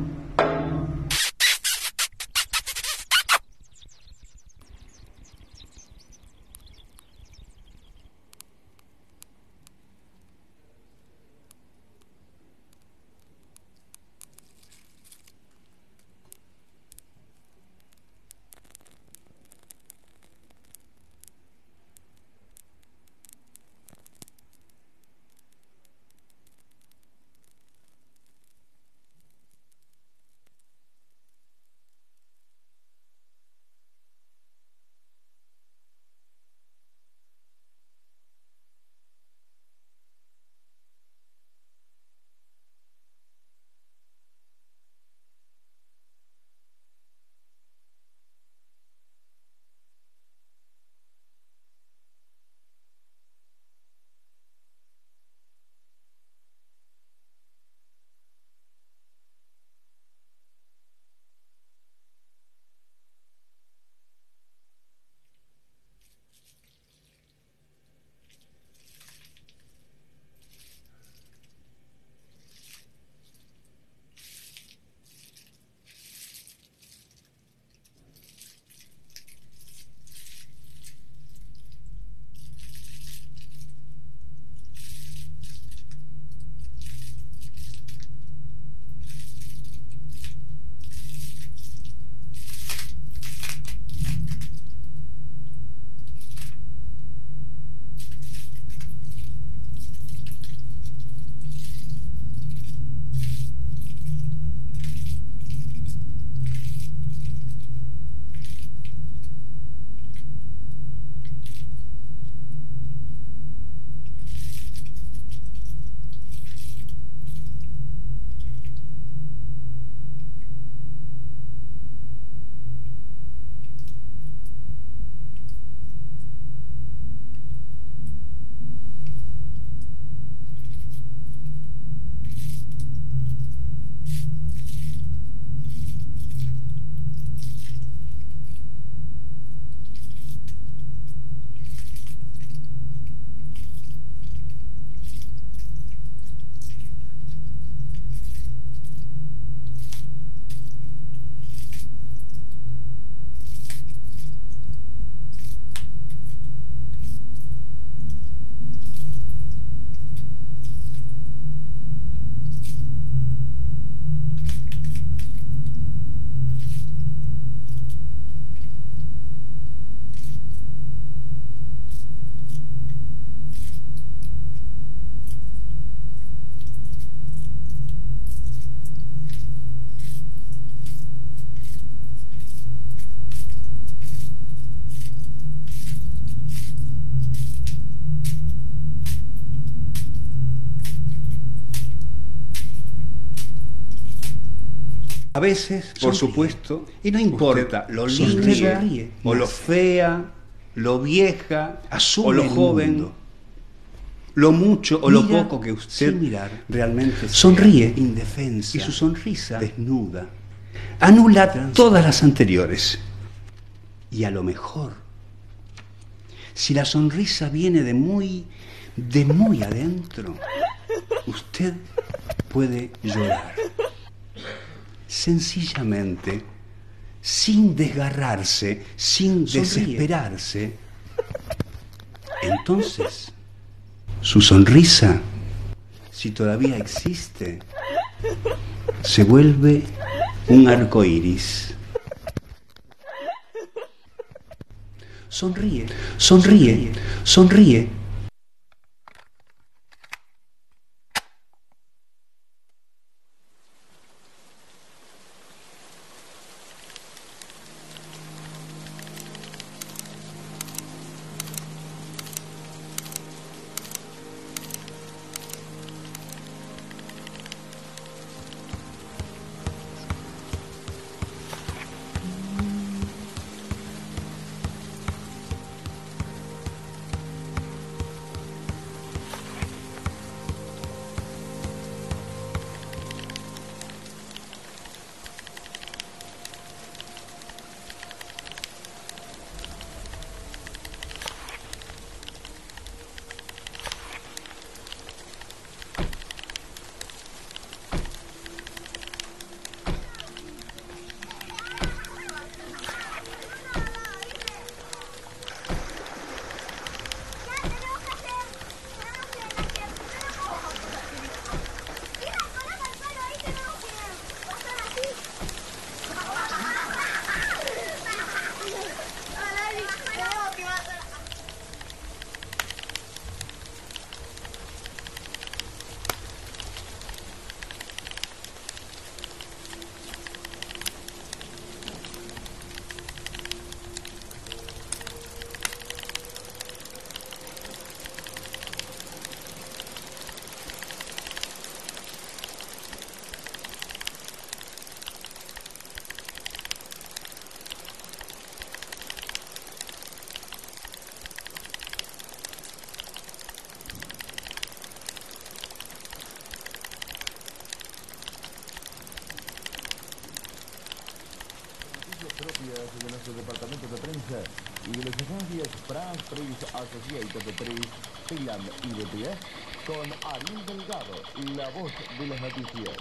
A veces, por supuesto, y no importa lo linda o lo fea, lo vieja o lo joven, lo mucho o lo poco que usted realmente sonríe, indefensa, y su sonrisa desnuda anula todas las anteriores. Y a lo mejor, si la sonrisa viene de muy, de muy adentro, usted puede llorar. Sencillamente, sin desgarrarse, sin desesperarse. Entonces, su sonrisa, si todavía existe, se vuelve un arco iris. Sonríe, sonríe, sonríe. De nuestro departamento de prensa y de las agencias France Press Associated Press, Finland y B T S, con Ariel Delgado, la voz de las noticias.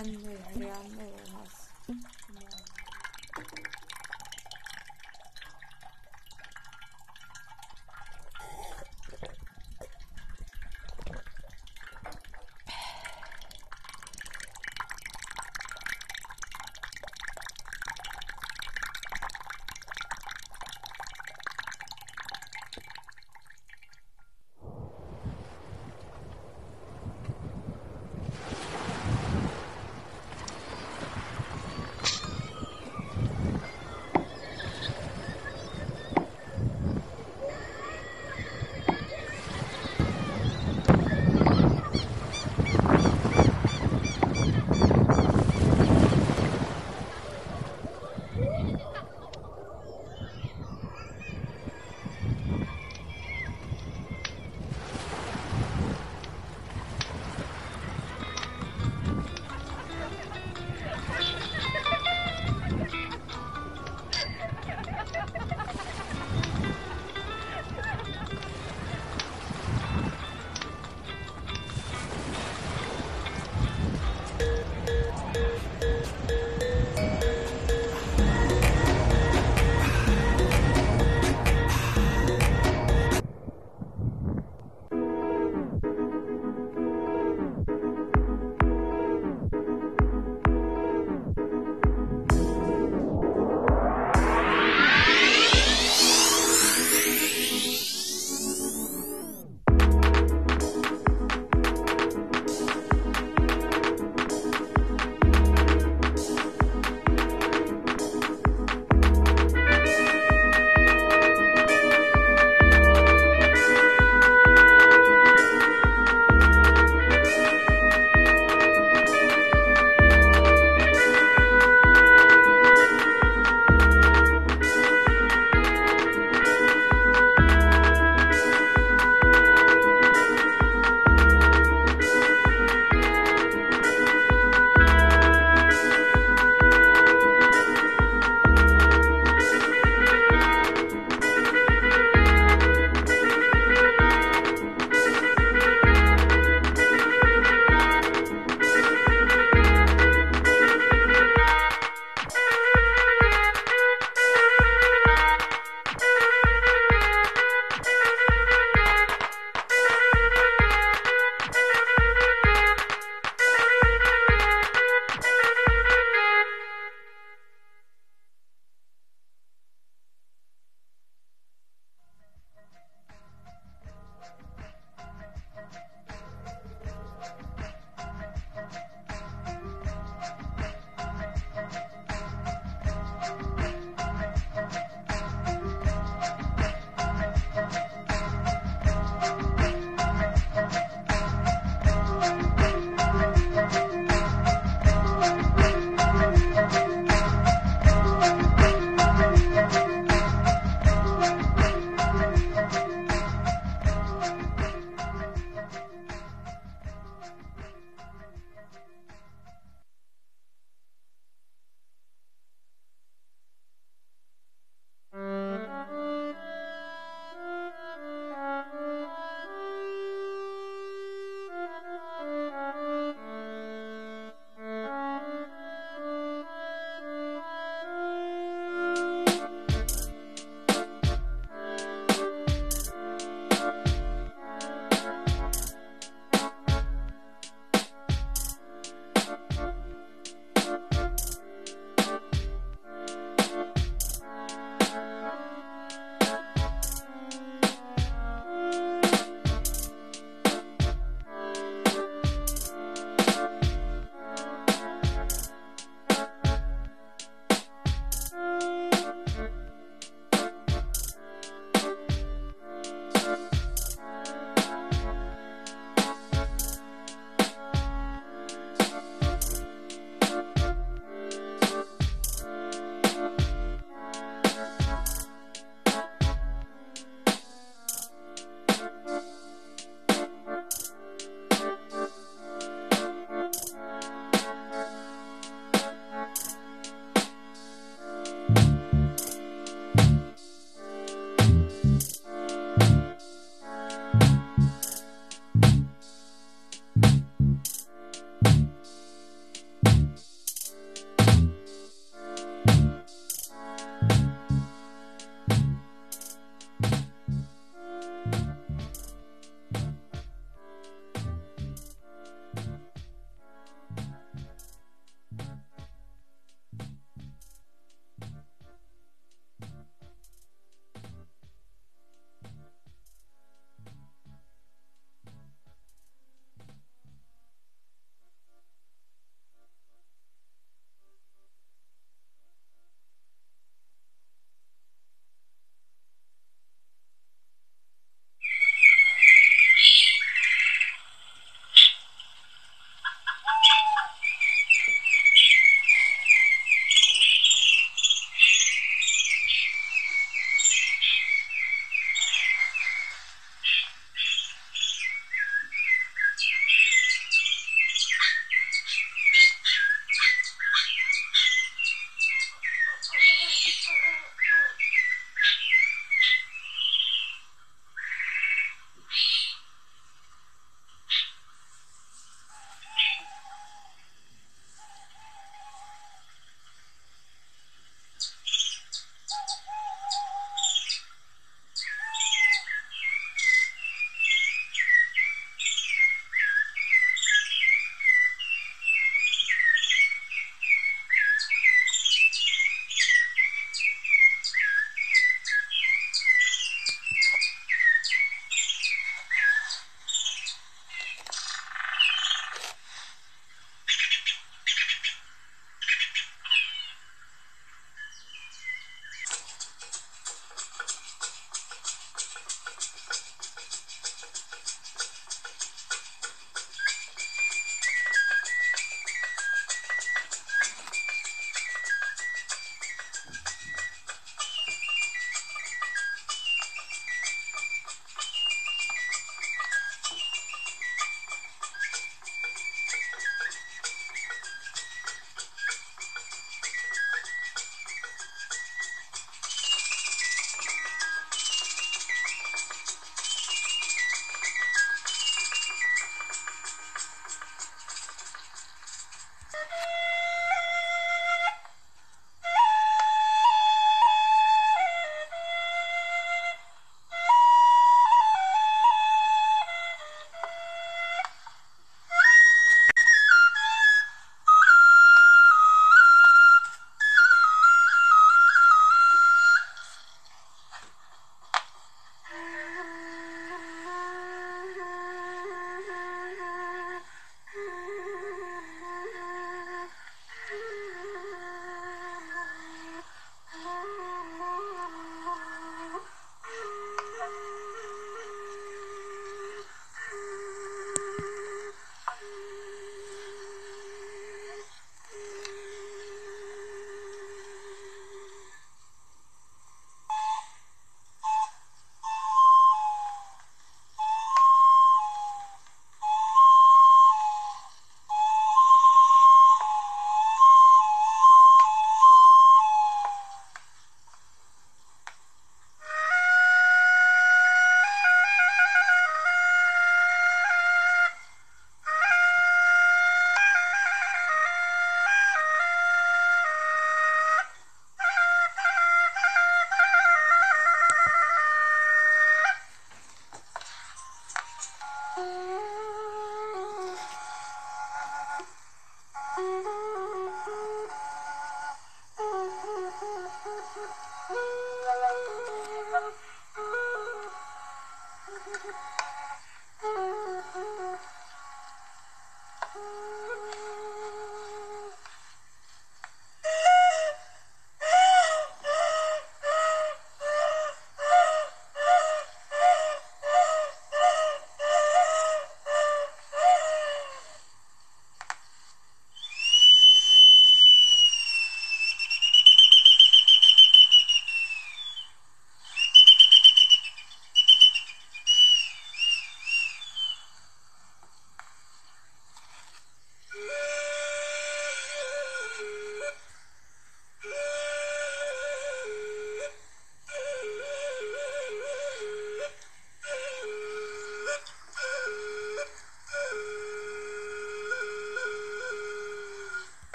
añadiendo y agregando y demás.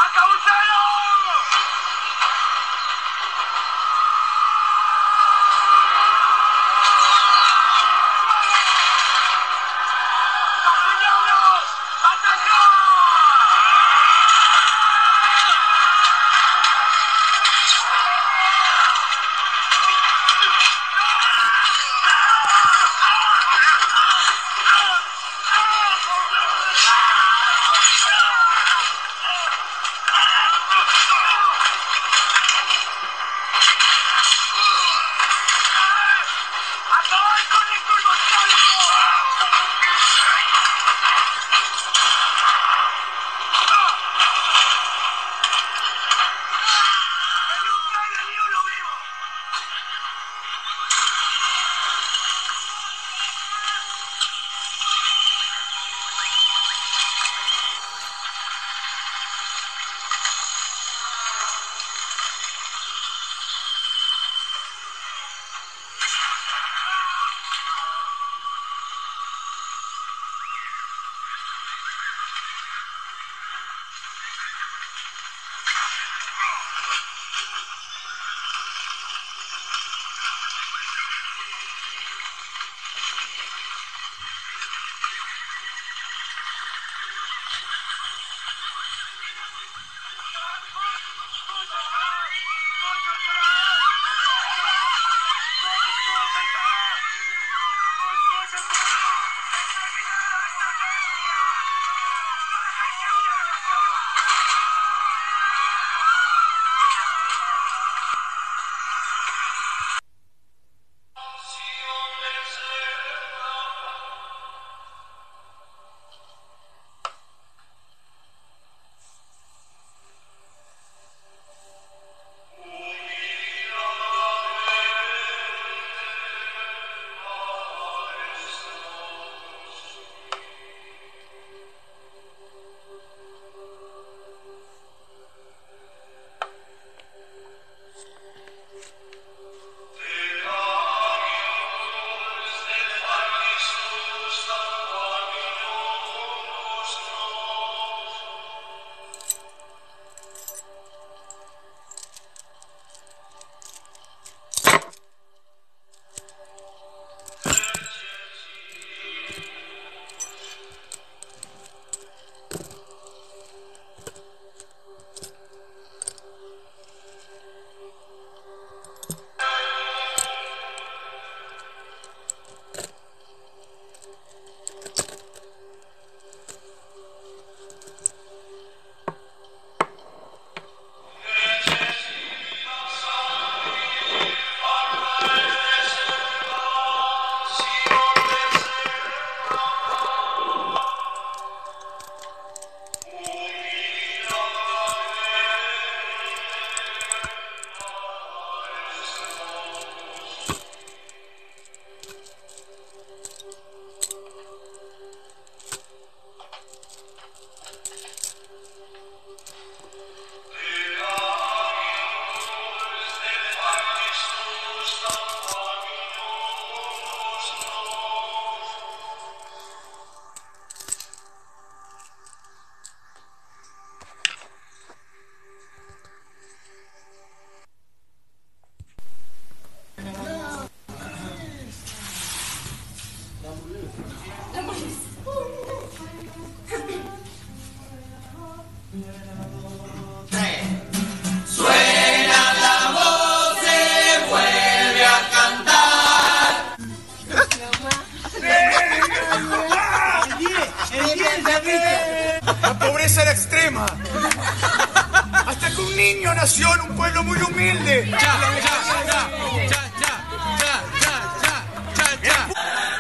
niño nació en un pueblo muy humilde. Ya, ya, ya, ya, ya, ya, ya, ya, ya, ya.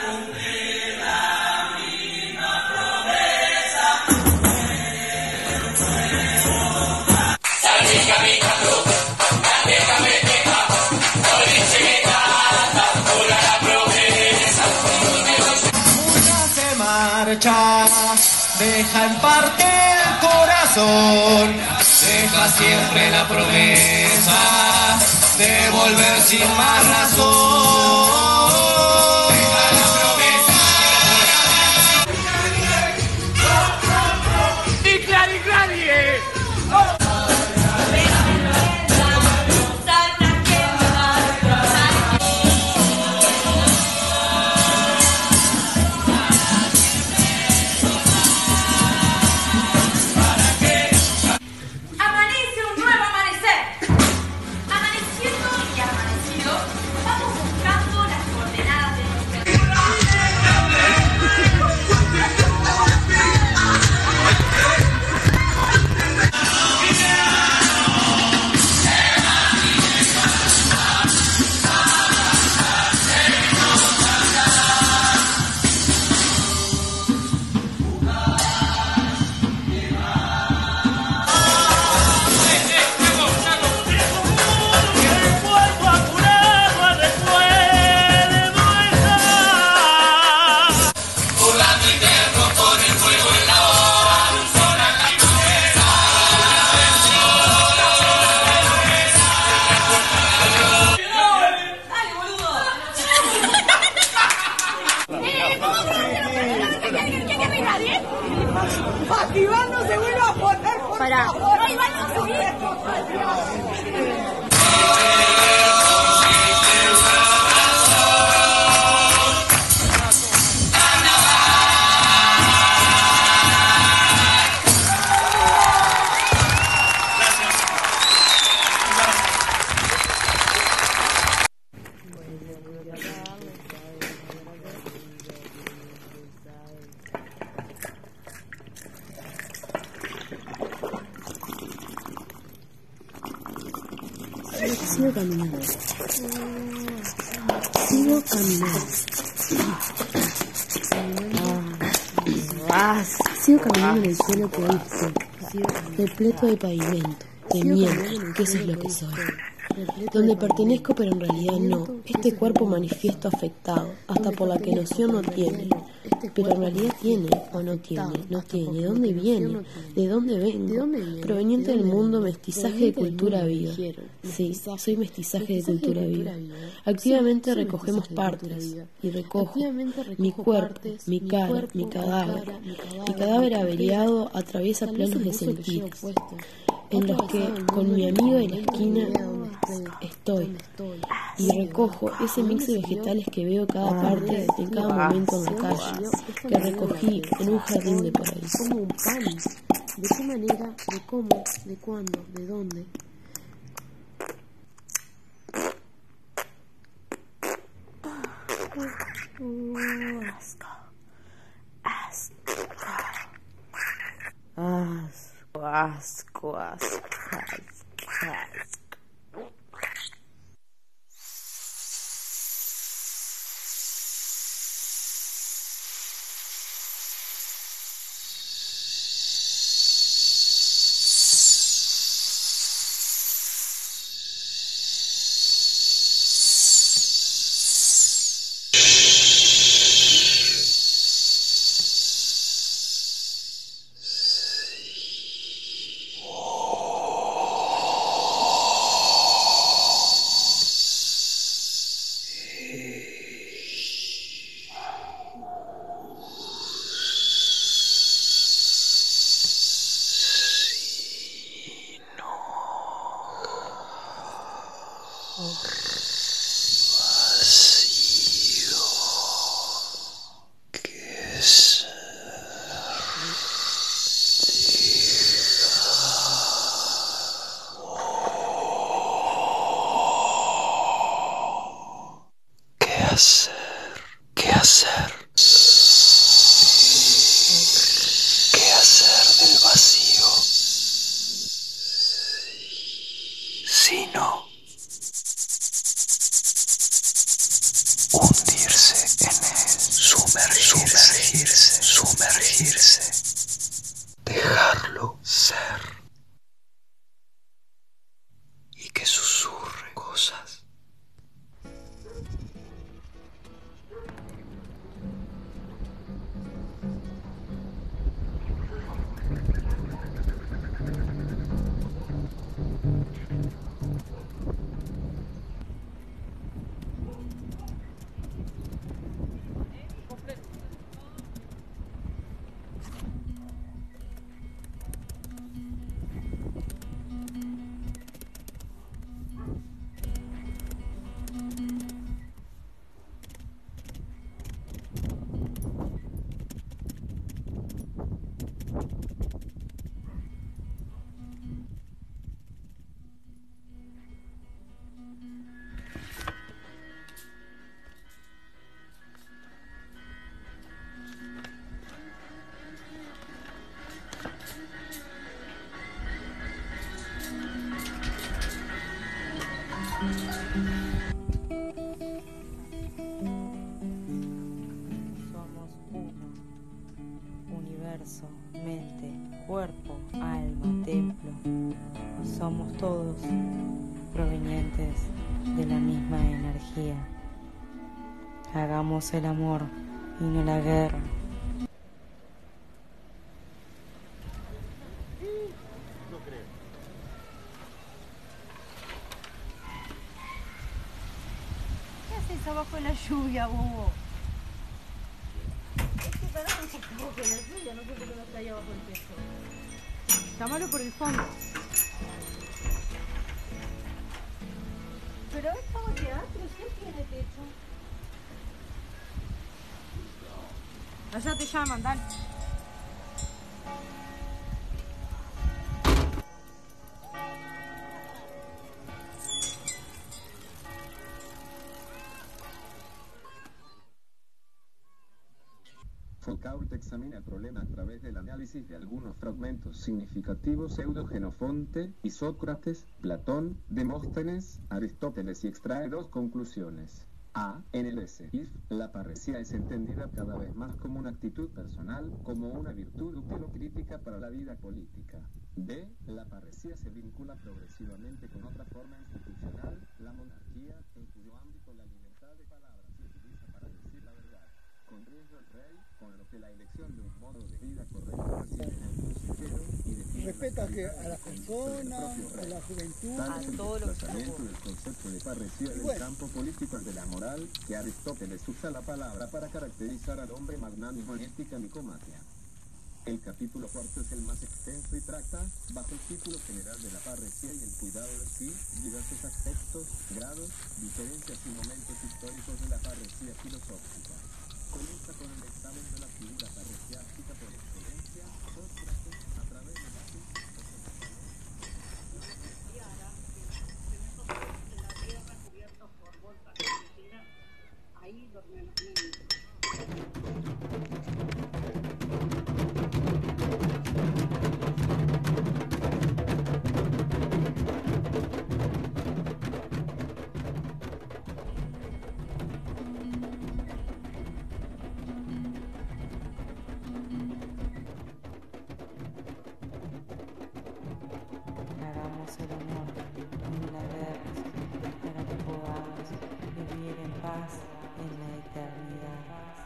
Marcha, deja en parte el corazón, deja siempre la promesa de volver sin más razón. Deja la promesa. ¡Y clari, clari! Pará. Sigo caminando. Sigo caminando. Ah, sigo caminando en el suelo que hoy sé, repleto de pavimento, de mierda, que eso es lo que soy. Donde pertenezco pero en realidad no. Este cuerpo manifiesto afectado, hasta por la que noción no tiene. Pero en realidad tiene o no tiene, no tiene. ¿De dónde viene? ¿De dónde vengo? Proveniente del mundo mestizaje de cultura viva. Sí, soy mestizaje de cultura viva. Activamente recogemos partes y recojo mi cuerpo, mi cara, mi cadáver. Mi cadáver averiado atraviesa planos de sentidos en los que con mi amigo de la esquina estoy y recojo ese mix de vegetales que veo cada parte en cada momento en la calle, que recogí en un jardín de por ahí. Como un pan. ¿De qué manera? ¿De cómo? ¿De cuándo? ¿De dónde? Asco. Asco. Asco, asco, asco, asco. Somos uno, universo, mente, cuerpo, alma, templo. Somos todos provenientes de la misma energía. Hagamos el amor y no la guerra. Abajo de la lluvia, bobo. Es que pará, abajo de la lluvia, no sé por qué no está ahí abajo el peso. Llámalo por el fondo. Pero es como teatro, siempre tiene techo. Allá te llaman, dale. Foucault examina el problema a través del análisis de algunos fragmentos significativos Pseudo-Genofonte y Sócrates, Platón, Demóstenes, Aristóteles y extrae dos conclusiones. A. En el S. If, la parresía es entendida cada vez más como una actitud personal, como una virtud útil o crítica para la vida política. B. La parresía se vincula progresivamente con otra forma institucional, la monarquía, en cuyo ámbito la libertad de palabra se utiliza para decir la verdad. Con riesgo el rey, con lo que la elección de un modo de vida correcto recibe en el consejero y define respeta que a las personas, a la juventud, a todos los desplazamiento del concepto de parresía del bueno. campo político al de la moral, que Aristóteles usa la palabra para caracterizar al hombre magnánimo en ética nicomaquia. El capítulo cuarto es el más extenso y trata, bajo el título general de la parresía y el cuidado de sí, diversos aspectos, grados, diferencias y momentos históricos de la parresía filosófica. Comienza con el examen de la figura parresiástica por excelencia, Sócrates, a través de la tierra cubiertos por bolsas de medicina, ahí dormían los niños. Hagamos el amor en la guerra para que podamos vivir en paz en la eternidad.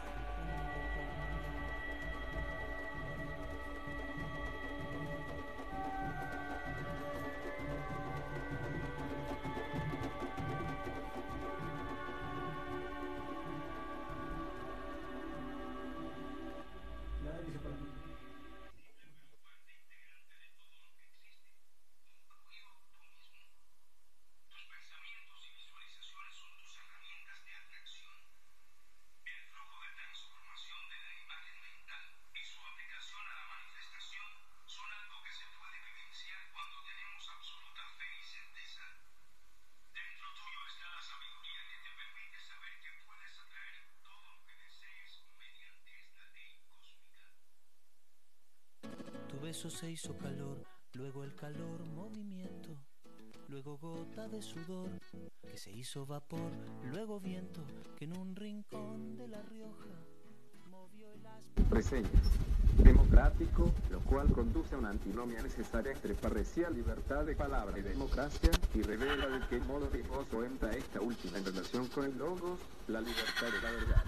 Tu beso se hizo calor, luego el calor movimiento, luego gota de sudor que se hizo vapor, luego viento que en un rincón de La Rioja movió el aspo. Reseñas. Democrático, lo cual conduce a una antinomia necesaria entre parresía, libertad de palabra y democracia, y revela de qué modo riesgoso entra esta última en relación con el logos, la libertad de la verdad.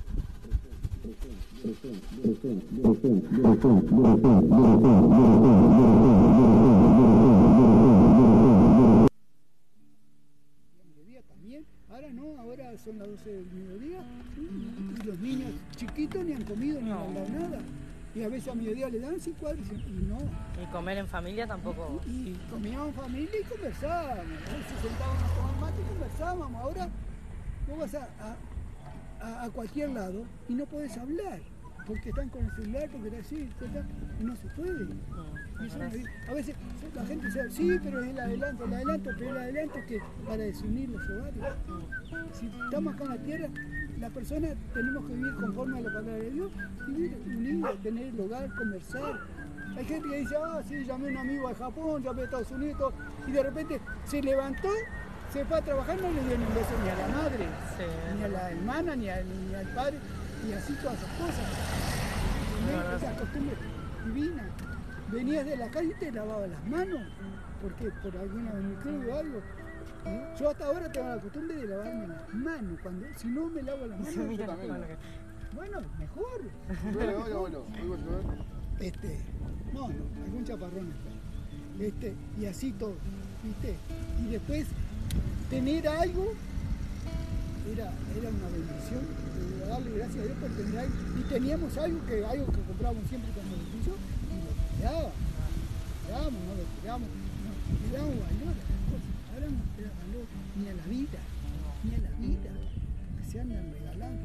Mediodía también, ahora no, ahora son las doce del mediodía y los niños chiquitos ni han comido ni han dado nada. Y a veces a mediodía le dan cinco cuadros y no. Y comer en familia tampoco. Y, y comíamos en familia y conversábamos. A veces sentábamos a tomar mate y conversábamos. Ahora vos vas a, a, a cualquier lado y no podés hablar. Porque están con el celular, porque está así, y no se puede. Y eso no, a veces la gente dice, sí, pero es el adelanto, el adelanto, pero el adelanto es que para desunir los hogares. Si estamos acá en la tierra, las personas tenemos que vivir conforme a la palabra de Dios, vivir unidos, tener el hogar, conversar. Hay gente que dice, ah, sí, llamé a un amigo de Japón, llamé a Estados Unidos, y de repente se levantó, se fue a trabajar, no le dio ni un beso ni a la madre, sí, ni a la hermana, ni, a, ni al padre, y así todas esas cosas. No, esa costumbre divina. Venías de la calle y te lavabas las manos, porque por alguna microbio o algo. ¿Eh? Yo hasta ahora tengo la costumbre de lavarme las manos, cuando si no me lavo las manos. Sí, yo también. Bueno, mejor. Bueno, bueno, bueno, bueno. Este, no, no, algún chaparrón está. Este, y así todo, ¿viste? Y después tener algo era, era una bendición, de darle gracias a Dios por tener algo. Y teníamos algo que, algo que comprábamos siempre con el bolsillo y lo quedaba. tiramos, no lo tiramos, no, le damos valor a las cosas. Ahora no le da valor ni a la vida, ni a la vida, que se andan regalando.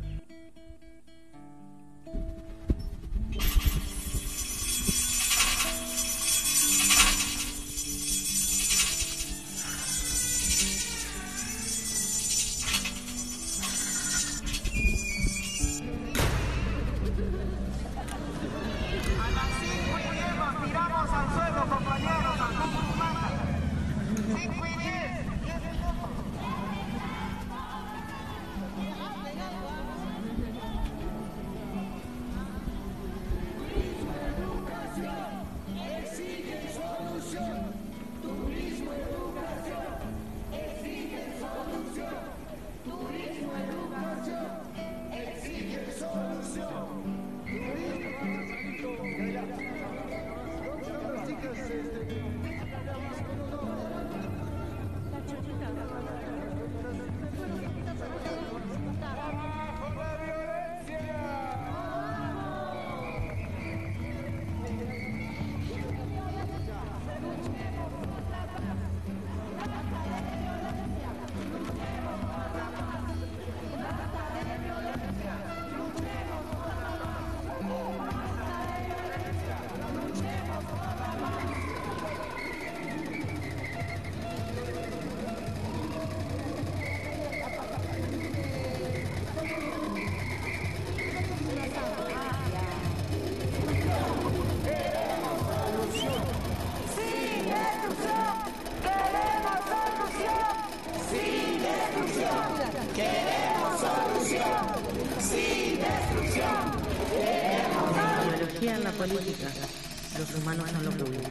En la política, los humanos no lo publican.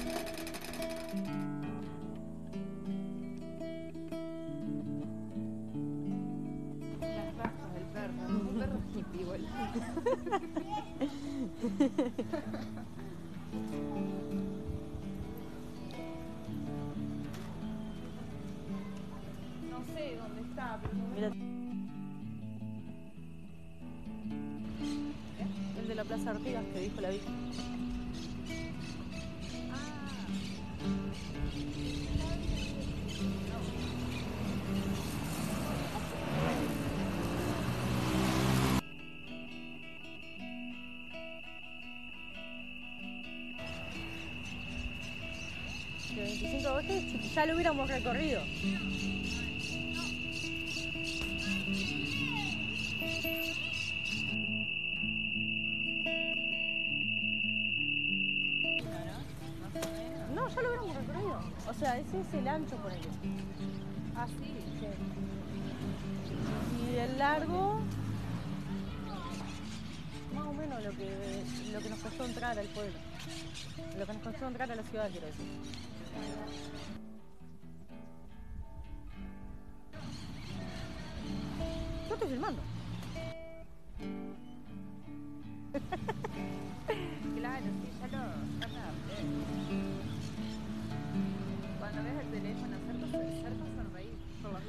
Las rastas del perro, un perro hippie igual. No sé dónde está, pero no. Mira. De la Plaza Artigas que dijo la vieja. Que veinticinco de agosto ya lo hubiéramos recorrido. No, ya lo hubiéramos recorrido. O sea, ese es el ancho por ahí. Ah, sí, sí. Y el largo, más o menos lo que, lo que nos costó entrar al pueblo. Lo que nos costó entrar a la ciudad, quiero decir. Yo estoy filmando. Claro, sí, ya lo... Ya lo hablé. Cuando ves el teléfono cerca, cerca sonreír por la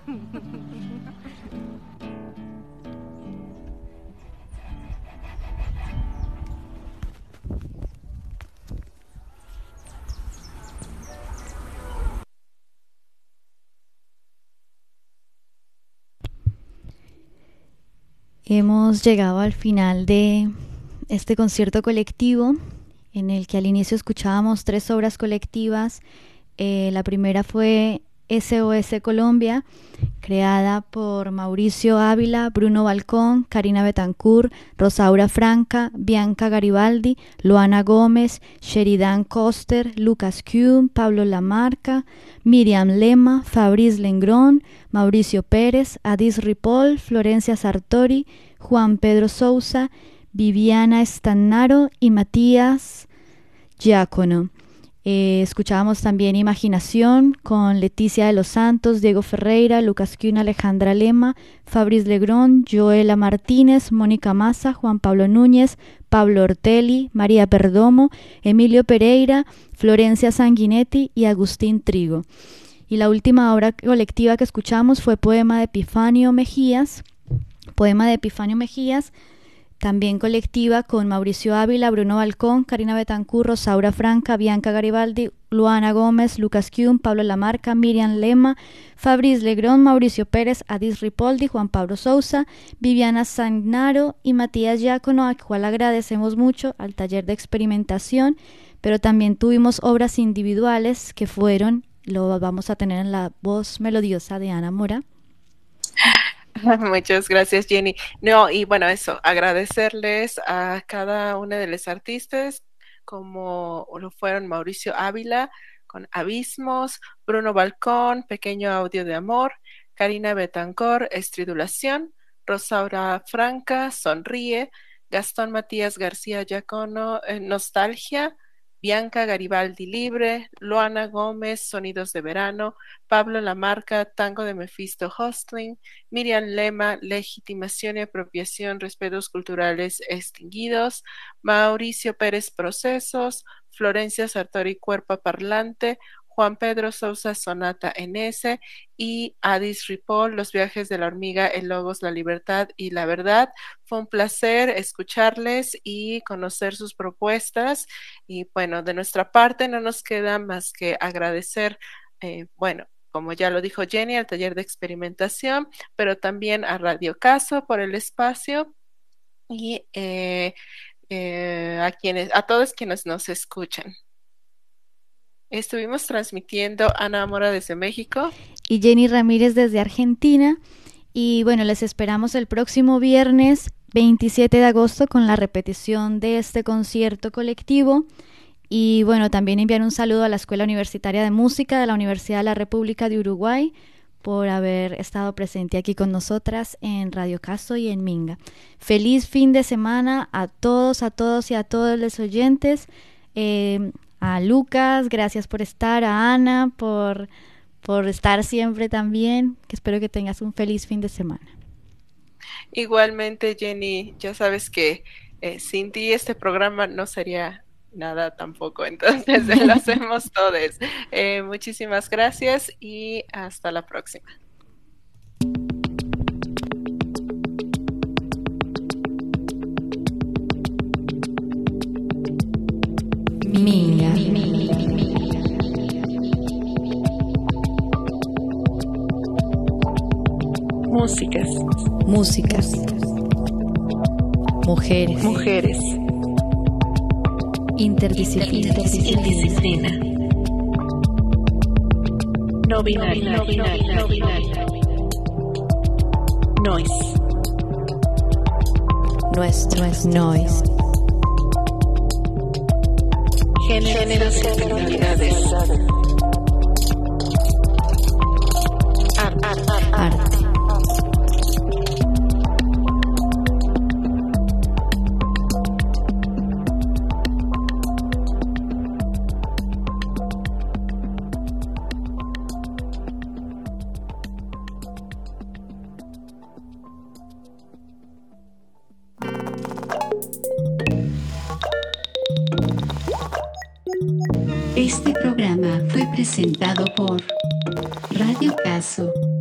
Hemos llegado al final de este concierto colectivo en el que al inicio escuchábamos tres obras colectivas. Eh, la primera fue S O S Colombia, creada por Mauricio Ávila, Bruno Balcón, Karina Betancourt, Rosaura Franca, Bianca Garibaldi, Luana Gómez, Sheridan Coster, Lucas Kuhn, Pablo Lamarca, Miriam Lema, Fabrice Lengrón, Mauricio Pérez, Adis Ripoll, Florencia Sartori, Juan Pedro Sousa, Viviana Stannaro y Matías Giacono. Eh, escuchábamos también Imaginación con Leticia de los Santos, Diego Ferreira, Lucas Kuhn, Alejandra Lema, Fabrice Legrón, Joela Martínez, Mónica Massa, Juan Pablo Núñez, Pablo Ortelli, María Perdomo, Emilio Pereira, Florencia Sanguinetti y Agustín Trigo. Y la última obra colectiva que escuchamos fue Poema de Epifanio Mejías, Poema de Epifanio Mejías, también colectiva con Mauricio Ávila, Bruno Balcón, Karina Betancur, Rosaura Franca, Bianca Garibaldi, Luana Gómez, Lucas Kuhn, Pablo Lamarca, Miriam Lema, Fabrice Legrón, Mauricio Pérez, Adis Ripoldi, Juan Pablo Sousa, Viviana Sagnaro y Matías Giacono, a cual agradecemos mucho, al taller de experimentación, pero también tuvimos obras individuales que fueron, lo vamos a tener en la voz melodiosa de Ana Mora. Muchas gracias, Jenny. No, y bueno, eso, agradecerles a cada uno de los artistas, como lo fueron Mauricio Ávila con Abismos, Bruno Balcón, Pequeño Audio de Amor, Karina Betancor, Estridulación, Rosaura Franca, Sonríe, Gastón Matías García Giacono, eh, Nostalgia, Bianca Garibaldi Libre, Luana Gómez, Sonidos de Verano, Pablo Lamarca, Tango de Mephisto Hostling, Miriam Lema, Legitimación y Apropiación, Respetos Culturales Extinguidos, Mauricio Pérez Procesos, Florencia Sartori Cuerpo Parlante, Juan Pedro Sousa Sonata en S y Adis Ripoll, Los viajes de la hormiga, el logos, la libertad y la verdad. Fue un placer escucharles y conocer sus propuestas y bueno, de nuestra parte no nos queda más que agradecer, eh, bueno, como ya lo dijo Jenny, al taller de experimentación, pero también a Radio Caso por el espacio y eh, eh, a quienes, a todos quienes nos escuchan. Estuvimos transmitiendo Ana Mora desde México y Jenny Ramírez desde Argentina. Y bueno, les esperamos el próximo viernes veintisiete de agosto con la repetición de este concierto colectivo. Y bueno, también enviar un saludo a la Escuela Universitaria de Música de la Universidad de la República de Uruguay por haber estado presente aquí con nosotras en Radio Caso y en Minga. Feliz fin de semana a todos, a todos y a todos los oyentes. Eh, A Lucas, gracias por estar, a Ana, por, por estar siempre también, que espero que tengas un feliz fin de semana. Igualmente, Jenny, ya sabes que eh, sin ti este programa no sería nada tampoco, entonces lo hacemos todos. Eh, muchísimas gracias y hasta la próxima. Minga. Músicas. Músicas. Mujeres. Mujeres. Interdisciplina. Interdisciplina. No binaria. No binaria. No binaria. Noise. Nuestro es noise. Géneros y actividades. Arte. Arte. Este programa fue presentado por Radio Caso.